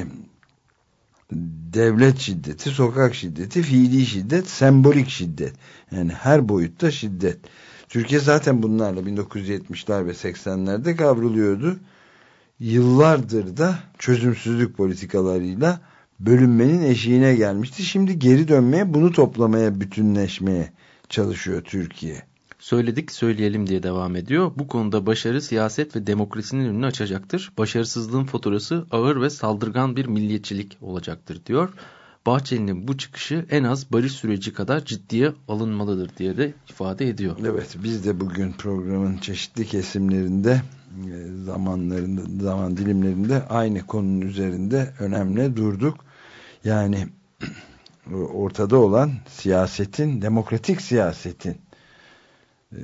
devlet şiddeti, sokak şiddeti, fiili şiddet, sembolik şiddet. Yani her boyutta şiddet. Türkiye zaten bunlarla bin dokuz yüz yetmişler ve seksenlerde kavruluyordu. Yıllardır da çözümsüzlük politikalarıyla bölünmenin eşiğine gelmişti. Şimdi geri dönmeye, bunu toplamaya, bütünleşmeye çalışıyor Türkiye. Söyledik söyleyelim diye devam ediyor. Bu konuda başarı siyaset ve demokrasinin önünü açacaktır. Başarısızlığın faturası ağır ve saldırgan bir milliyetçilik olacaktır diyor. Bahçeli'nin bu çıkışı en az barış süreci kadar ciddiye alınmalıdır diye de ifade ediyor. Evet, biz de bugün programın çeşitli kesimlerinde, zamanlarında, zaman dilimlerinde aynı konunun üzerinde önemli durduk. Yani ortada olan siyasetin, demokratik siyasetin e,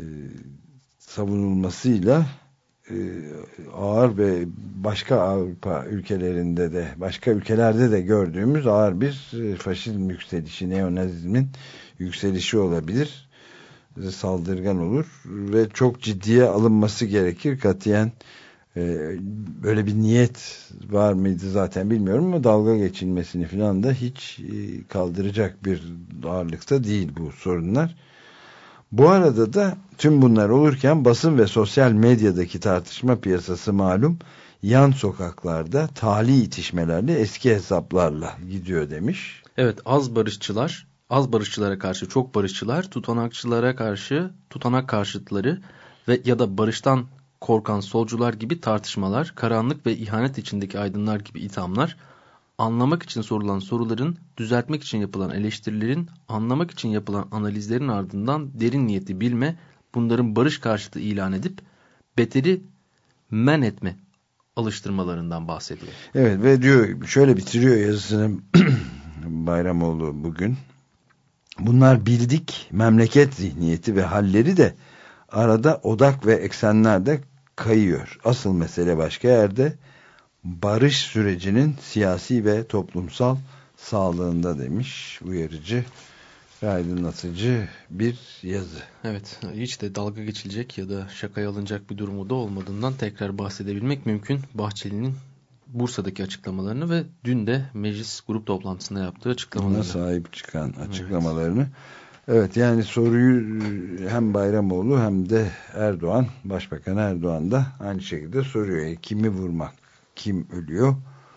savunulmasıyla e, ağır ve başka Avrupa ülkelerinde de, başka ülkelerde de gördüğümüz ağır bir e, faşizm yükselişi, neonazizmin yükselişi olabilir. Saldırgan olur ve çok ciddiye alınması gerekir. Katiyen e, böyle bir niyet var mıydı zaten bilmiyorum ama dalga geçilmesini falan da hiç e, kaldıracak bir ağırlıkta değil bu sorunlar. Bu arada da tüm bunlar olurken basın ve sosyal medyadaki tartışma piyasası malum yan sokaklarda tali itişmelerle, eski hesaplarla gidiyor demiş. Evet, az barışçılar, az barışçılara karşı çok barışçılar, tutanakçılara karşı tutanak karşıtları ve ya da barıştan korkan solcular gibi tartışmalar, karanlık ve ihanet içindeki aydınlar gibi ithamlar, anlamak için sorulan soruların, düzeltmek için yapılan eleştirilerin, anlamak için yapılan analizlerin ardından derin niyeti bilme, bunların barış karşıtı ilan edip beteri men etme alıştırmalarından bahsediyor. Evet ve diyor, şöyle bitiriyor yazısını Bayramoğlu bugün. Bunlar bildik memleket zihniyeti ve halleri de arada odak ve eksenlerde kayıyor. Asıl mesele başka yerde, barış sürecinin siyasi ve toplumsal sağlığında demiş. Uyarıcı ve aydınlatıcı bir yazı. Evet, hiç de dalga geçilecek ya da şakaya alınacak bir durumu da olmadığından tekrar bahsedebilmek mümkün. Bahçeli'nin Bursa'daki açıklamalarını ve dün de meclis grup toplantısında yaptığı açıklamalarını. Buna sahip çıkan açıklamalarını. Evet. Evet, yani soruyu hem Bayramoğlu hem de Erdoğan, Başbakan Erdoğan da aynı şekilde soruyor. E, kimi vurmak, kim ölüyor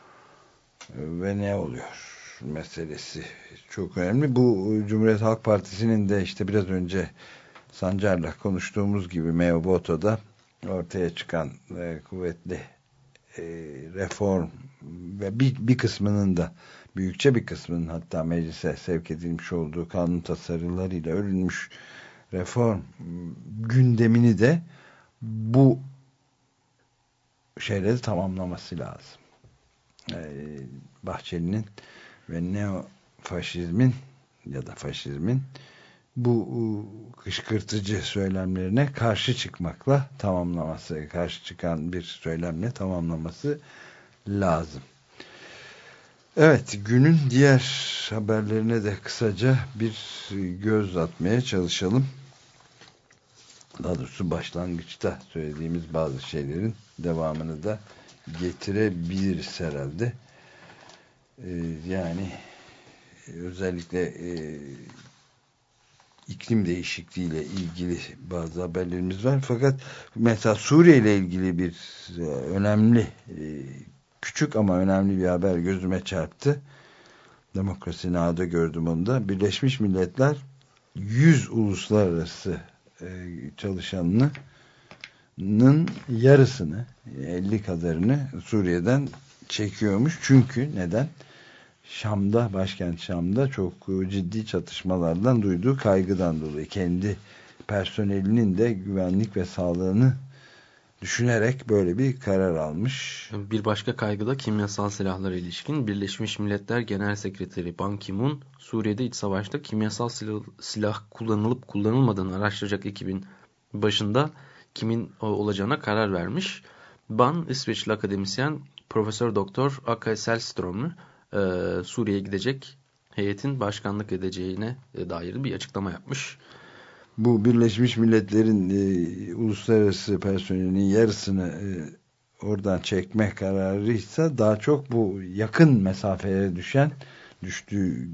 ve ne oluyor meselesi çok önemli. Bu Cumhuriyet Halk Partisi'nin de işte biraz önce Sancar'la konuştuğumuz gibi Meoboto'da ortaya çıkan e, kuvvetli e, reform ve bir, bir kısmının da, büyükçe bir kısmının hatta meclise sevk edilmiş olduğu kanun tasarılarıyla örülmüş reform gündemini de bu şeyleri tamamlaması lazım. Ee, Bahçeli'nin ve neofaşizmin ya da faşizmin bu kışkırtıcı söylemlerine karşı çıkmakla tamamlaması, karşı çıkan bir söylemle tamamlaması lazım. Evet, günün diğer haberlerine de kısaca bir göz atmaya çalışalım. Daha doğrusu başlangıçta söylediğimiz bazı şeylerin devamını da getirebiliriz herhalde. Ee, yani özellikle e, iklim değişikliğiyle ilgili bazı haberlerimiz var. Fakat mesela Suriye ile ilgili bir e, önemli e, küçük ama önemli bir haber gözüme çarptı. Demokrasi Now'da gördüm onu da. Birleşmiş Milletler yüz uluslararası e, çalışanının yarısını, elli kadarını Suriye'den çekiyormuş. Çünkü neden? Şam'da, başkent Şam'da çok ciddi çatışmalardan duyduğu kaygıdan dolayı kendi personelinin de güvenlik ve sağlığını düşünerek böyle bir karar almış. Bir başka kaygı da kimyasal silahlara ilişkin. Birleşmiş Milletler Genel Sekreteri Ban Ki-moon, Suriye'de iç savaşta kimyasal silah, silah kullanılıp kullanılmadığını araştıracak ekibin başında kimin olacağına karar vermiş. Ban, İsveçli akademisyen Profesör Doktor Akka Selström'ü e, Suriye'ye gidecek heyetin başkanlık edeceğine dair bir açıklama yapmış. Bu Birleşmiş Milletler'in e, uluslararası personelinin yarısını e, oradan çekme kararıysa daha çok bu yakın mesafelere düşen, düştüğü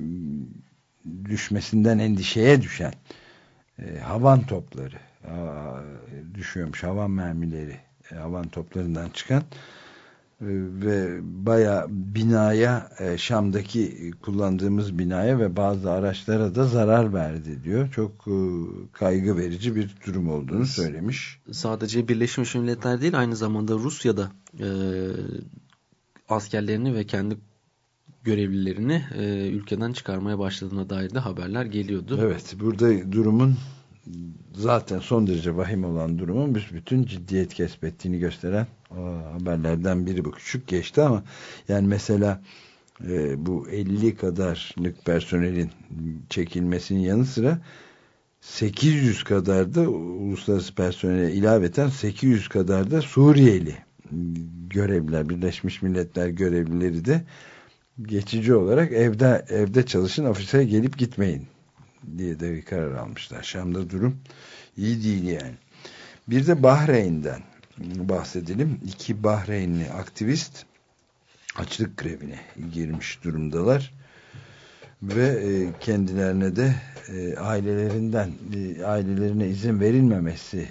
düşmesinden endişeye düşen e, havan topları a, düşüyormuş, havan mermileri, e, havan toplarından çıkan ve bayağı binaya, Şam'daki kullandığımız binaya ve bazı araçlara da zarar verdi diyor. Çok kaygı verici bir durum olduğunu söylemiş. Sadece Birleşmiş Milletler değil, aynı zamanda Rusya'da e, askerlerini ve kendi görevlilerini e, ülkeden çıkarmaya başladığına dair de haberler geliyordu. Evet, burada durumun zaten son derece vahim olan durumun bütün ciddiyet kesbettiğini gösteren o haberlerden biri bu. Küçük geçti ama yani mesela e, bu elli kadarlık personelin çekilmesinin yanı sıra sekiz yüz kadar da uluslararası personele ilaveten sekiz yüz kadar da Suriyeli görevliler, Birleşmiş Milletler görevlileri de geçici olarak evde evde çalışın, ofise gelip gitmeyin diye de bir karar almışlar. Şam'da durum iyi değil yani. Bir de Bahreyn'den bahsedelim. İki Bahreynli aktivist açlık grevine girmiş durumdalar. Ve kendilerine de ailelerinden ailelerine izin verilmemesi,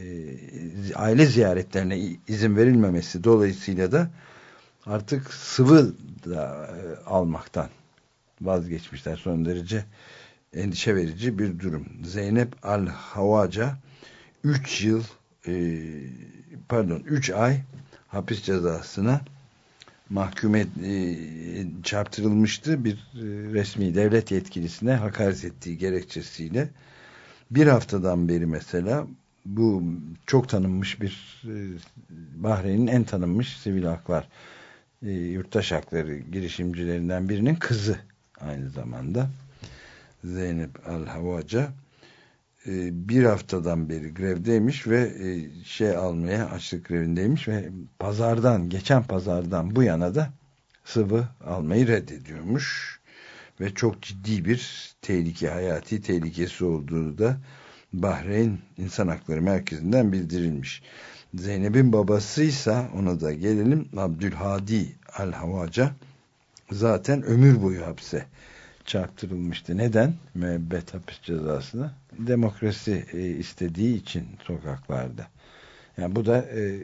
aile ziyaretlerine izin verilmemesi dolayısıyla da artık sıvı da almaktan vazgeçmişler. Son derece endişe verici bir durum. Zeynep Al-Havaca üç yıl e, pardon üç ay hapis cezasına mahkum et, e, çarptırılmıştı. Bir e, resmi devlet yetkilisine hakaret ettiği gerekçesiyle. Bir haftadan beri mesela bu çok tanınmış bir e, Bahreyn'in en tanınmış sivil haklar e, yurttaş hakları girişimcilerinden birinin kızı aynı zamanda. Zeynep Al-Havaca bir haftadan beri grevdeymiş ve şey almaya, açlık grevindeymiş ve pazardan, geçen pazardan bu yana da sıvı almayı reddediyormuş ve çok ciddi bir tehlike, hayati tehlikesi olduğu da Bahreyn İnsan Hakları Merkezi'nden bildirilmiş. Zeynep'in babasıysa, ona da gelelim, Abdülhadi Al-Havaca zaten ömür boyu hapse çarptırılmıştı. Neden? Müebbet hapis cezasına. Demokrasi e, istediği için sokaklarda. Yani bu da e,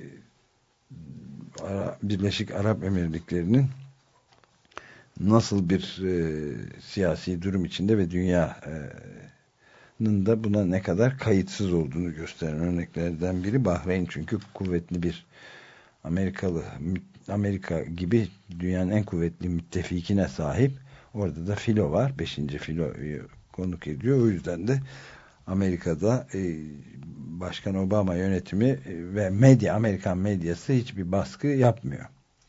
Ara, Birleşik Arap Emirlikleri'nin nasıl bir e, siyasi durum içinde ve dünyanın da buna ne kadar kayıtsız olduğunu gösteren örneklerden biri. Bahreyn çünkü kuvvetli bir Amerikalı, Amerika gibi dünyanın en kuvvetli müttefikine sahip. Orada da filo var. Beşinci filoyu konuk ediyor. O yüzden de Amerika'da e, Başkan Obama yönetimi ve medya, Amerikan medyası hiçbir baskı yapmıyor.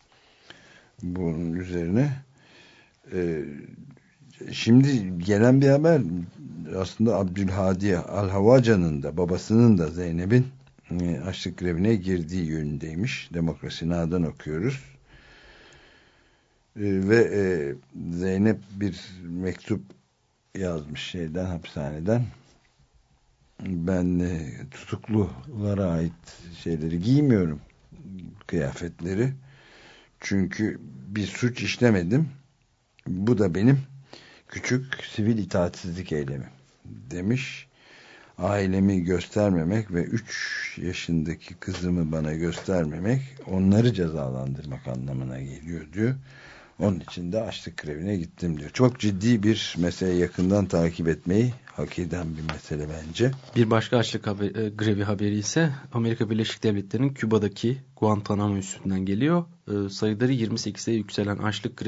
Bunun üzerine e, şimdi gelen bir haber aslında Abdülhadi Al-Havaca'nın da babasının da Zeynep'in e, açlık grevine girdiği yönündeymiş. Demokrasi Na'dan okuyoruz. Ve e, Zeynep bir mektup yazmış şeyden, hapishaneden. Ben e, tutuklulara ait şeyleri giymiyorum, kıyafetleri. Çünkü bir suç işlemedim. Bu da benim küçük sivil itaatsizlik eylemim demiş. Ailemi göstermemek ve üç yaşındaki kızımı bana göstermemek onları cezalandırmak anlamına geliyor diyor. Onun için de açlık grevine gittim diyor. Çok ciddi bir mesele, yakından takip etmeyi hak eden bir mesele bence. Bir başka açlık haber, e, grevi haberi ise Amerika Birleşik Devletleri'nin Küba'daki Guantanamo üssünden geliyor. E, sayıları yirmi sekize yükselen açlık grevi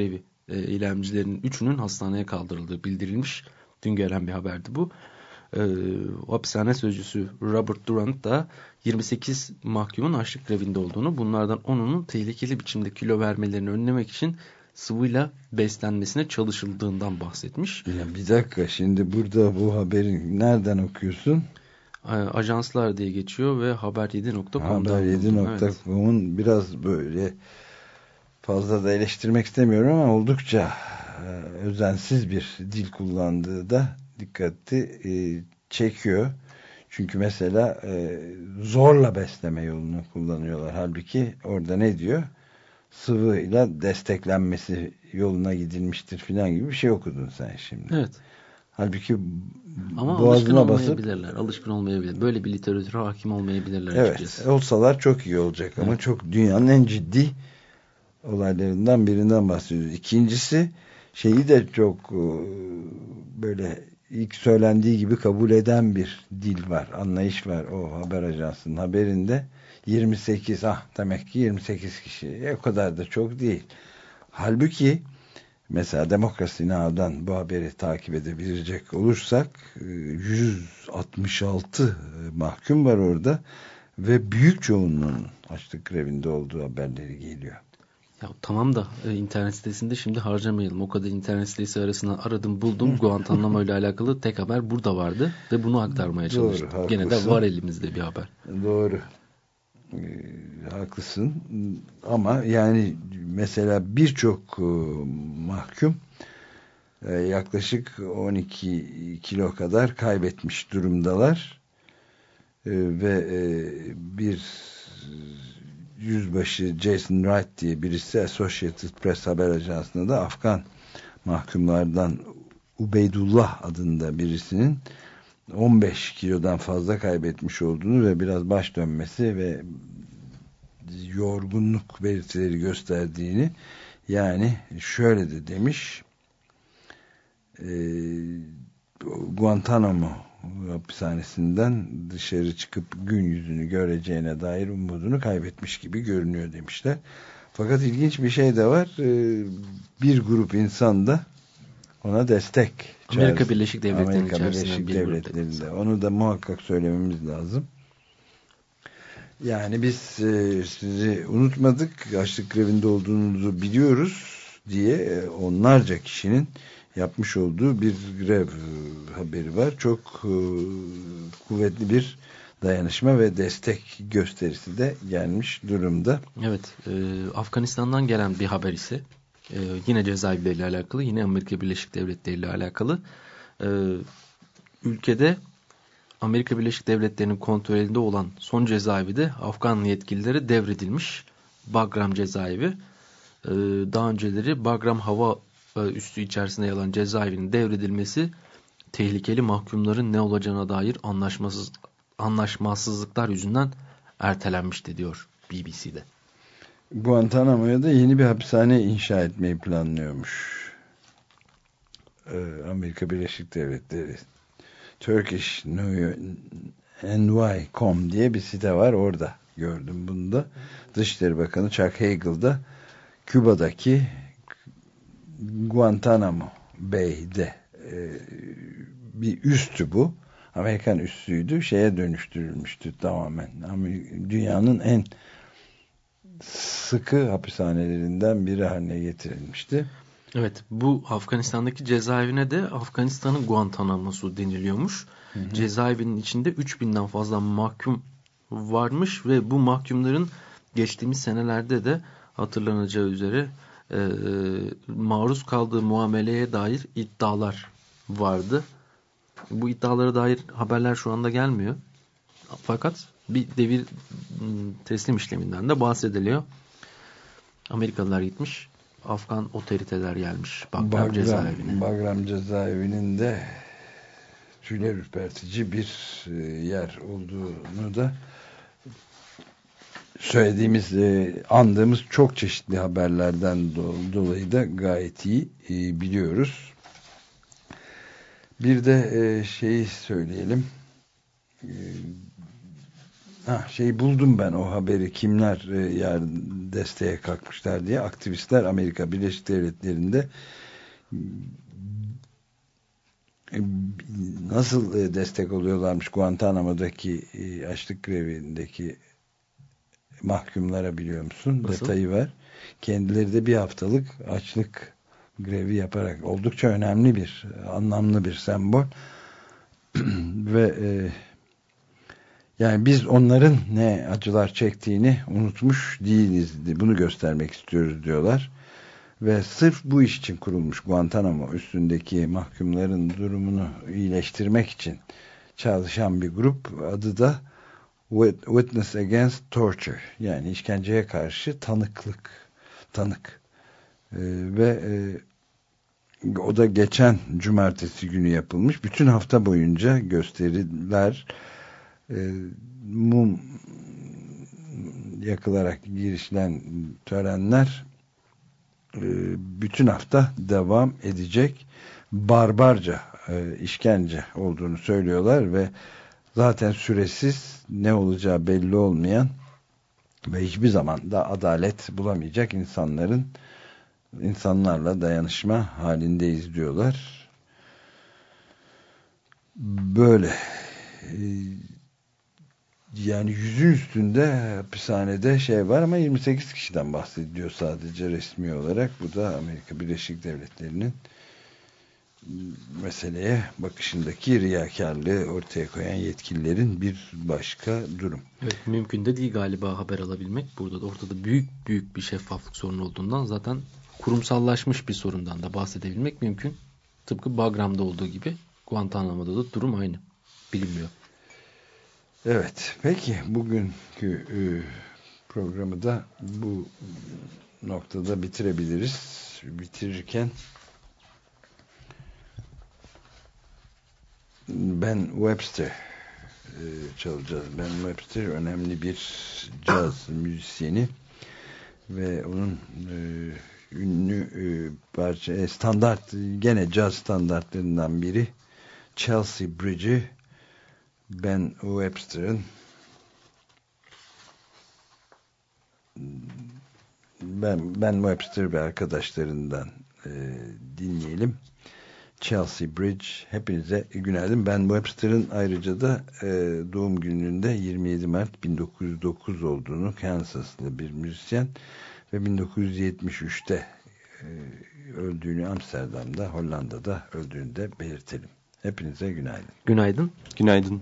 e, eylemcilerin üçünün hastaneye kaldırıldığı bildirilmiş. Dün gelen bir haberdi bu. E, hapishane sözcüsü Robert Durant da yirmi sekiz mahkumun açlık grevinde olduğunu, bunlardan onunun tehlikeli biçimde kilo vermelerini önlemek için sıvıyla beslenmesine çalışıldığından bahsetmiş. Ya bir dakika, şimdi burada bu haberi nereden okuyorsun? Ajanslar diye geçiyor ve haber yedi nokta com'dan. haber yedi nokta com'un evet. Biraz böyle fazla da eleştirmek istemiyorum ama oldukça e, özensiz bir dil kullandığı da dikkati e, çekiyor. Çünkü mesela e, zorla besleme yolunu kullanıyorlar. Halbuki orada ne diyor? Sıvıyla desteklenmesi yoluna gidilmiştir filan gibi bir şey okudun sen şimdi. Evet. Halbuki ama alışkın olmayabilirler. Basıp, alışkın olmayabilir. Böyle bir literatüre hakim olmayabilirler. Evet. Açıkçası. Olsalar çok iyi olacak ama evet. Çok dünyanın en ciddi olaylarından birinden bahsediyoruz. İkincisi şeyi de çok böyle ilk söylendiği gibi kabul eden bir dil var. Anlayış var o haber ajansının haberinde. yirmi sekiz ah demek ki yirmi sekiz kişi. E, o kadar da çok değil. Halbuki mesela Demokrasi Now'dan bu haberi takip edebilecek olursak yüz altmış altı mahkum var orada ve büyük çoğunluğun açlık grevinde olduğu haberleri geliyor. Ya tamam da e, internet sitesinde şimdi harcamayalım. O kadar internet sitesi arasında aradım buldum. Guantanamo ile alakalı tek haber burada vardı ve bunu aktarmaya çalıştım. Doğru, gene de var elimizde bir haber. Doğru. Ee, haklısın. Ama yani mesela birçok e, mahkum e, yaklaşık on iki kilo kadar kaybetmiş durumdalar. E, ve e, bir yüzbaşı Jason Wright diye birisi Associated Press haber ajansında da Afgan mahkumlardan Ubeydullah adında birisinin on beş kilodan fazla kaybetmiş olduğunu ve biraz baş dönmesi ve yorgunluk belirtileri gösterdiğini, yani şöyle de demiş, e, Guantanamo hapishanesinden dışarı çıkıp gün yüzünü göreceğine dair umudunu kaybetmiş gibi görünüyor demişler. Fakat ilginç bir şey de var. E, bir grup insan da ona destek. Amerika Birleşik Devletleri'nin Amerika Birleşik Devletleri'nde. Onu da muhakkak söylememiz lazım. Yani biz e, sizi unutmadık. Açlık grevinde olduğunuzu biliyoruz diye e, onlarca kişinin yapmış olduğu bir grev e, haberi var. Çok e, kuvvetli bir dayanışma ve destek gösterisi de gelmiş durumda. Evet. E, Afganistan'dan gelen bir haber ise e, yine cezaevleriyle alakalı, yine Amerika Birleşik Devletleri ile alakalı. E, ülkede Amerika Birleşik Devletleri'nin kontrolünde olan son cezaevi de Afgan yetkililere devredilmiş. Bagram cezaevi. Ee, daha önceleri Bagram hava üssü içerisinde yer alan cezaevinin devredilmesi tehlikeli mahkumların ne olacağına dair anlaşmasız, anlaşmazsızlıklar yüzünden ertelenmişti diyor B B C'de. Guantanamo'ya da yeni bir hapishane inşa etmeyi planlıyormuş ee, Amerika Birleşik Devletleri. Turkish N Y nokta com diye bir site var, orada gördüm bunu da. Dışişleri Bakanı Chuck Hagel da Küba'daki Guantanamo Bay'de e, bir üstü bu. Amerikan üssüydü. Şeye dönüştürülmüştü tamamen. Dünyanın en sıkı hapishanelerinden biri haline getirilmişti. Evet, bu Afganistan'daki cezaevine de Afganistan'ın Guantanamo'su deniliyormuş. Hı hı. Cezaevinin içinde üç binden fazla mahkum varmış ve bu mahkumların geçtiğimiz senelerde de hatırlanacağı üzere e, maruz kaldığı muameleye dair iddialar vardı. Bu iddialara dair haberler şu anda gelmiyor. Fakat bir devir teslim işleminden de bahsediliyor. Amerikalılar gitmiş, Afgan otoriteler gelmiş Bagram, Bagram cezaevine. Bagram cezaevinin de tüyler ürpertici bir yer olduğunu da söylediğimiz, andığımız çok çeşitli haberlerden dolayı da gayet iyi biliyoruz. Bir de şeyi söyleyelim. Ha, şeyi buldum ben, o haberi, kimler e, yer desteğe kalkmışlar diye. Aktivistler Amerika Birleşik Devletleri'nde e, nasıl e, destek oluyorlarmış Guantanamo'daki e, açlık grevindeki mahkumlara, biliyor musun? Nasıl? Detayı ver. Kendileri de bir haftalık açlık grevi yaparak, oldukça önemli bir, anlamlı bir sembol. Ve e, yani biz onların ne acılar çektiğini unutmuş değiliz, bunu göstermek istiyoruz diyorlar. Ve sırf bu iş için kurulmuş, Guantanamo üstündeki mahkumların durumunu iyileştirmek için çalışan bir grup. Adı da Witness Against Torture, yani işkenceye karşı tanıklık, tanık. Ee, ve e, o da geçen cumartesi günü yapılmış. Bütün hafta boyunca gösteriler, e, mum yakılarak girişilen törenler e, bütün hafta devam edecek. Barbarca e, işkence olduğunu söylüyorlar ve zaten süresiz, ne olacağı belli olmayan ve hiçbir zaman da adalet bulamayacak insanların insanlarla dayanışma halindeyiz diyorlar. Böyle yani yüzün üstünde hapishanede şey var ama yirmi sekiz kişiden bahsediyor sadece resmi olarak. Bu da Amerika Birleşik Devletleri'nin meseleye bakışındaki riyakarlığı ortaya koyan yetkililerin bir başka durum. Evet, mümkün de değil galiba haber alabilmek. Burada da ortada büyük büyük bir şeffaflık sorunu olduğundan, zaten kurumsallaşmış bir sorundan da bahsedebilmek mümkün. Tıpkı Bagram'da olduğu gibi Guantanamo'da da durum aynı. Bilinmiyor. Evet, peki bugünkü e, programı da bu noktada bitirebiliriz. Bitirirken Ben Webster e, çalacağız. Ben Webster önemli bir caz müzisyeni ve onun e, ünlü e, parça, standart, gene caz standartlarından biri Chelsea Bridge'i Ben Webster'ın Ben, Ben Webster ve arkadaşlarından e, dinleyelim. Chelsea Bridge. Hepinize günaydın. Ben Webster'ın ayrıca da e, doğum gününde yirmi yedi Mart bin dokuz yüz dokuz olduğunu, Kansaslı bir müzisyen ve bin dokuz yüz yetmiş üçte e, öldüğünü, Amsterdam'da, Hollanda'da öldüğünü de belirtelim. Hepinize günaydın. Günaydın. Günaydın.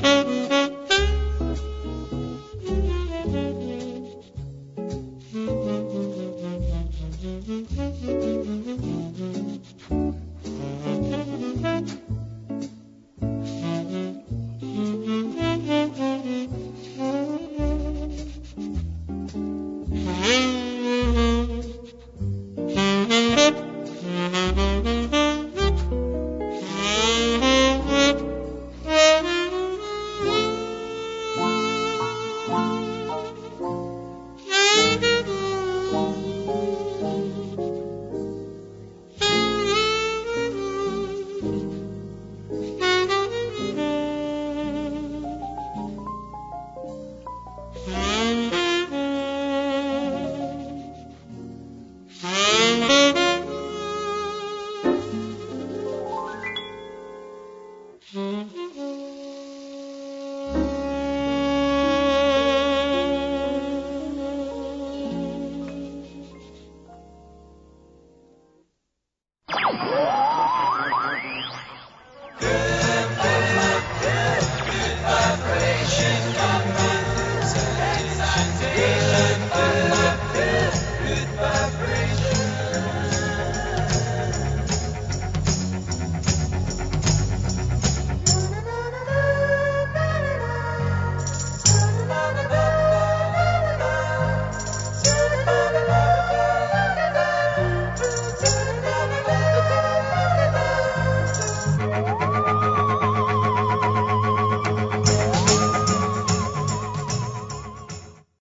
Mm-hmm.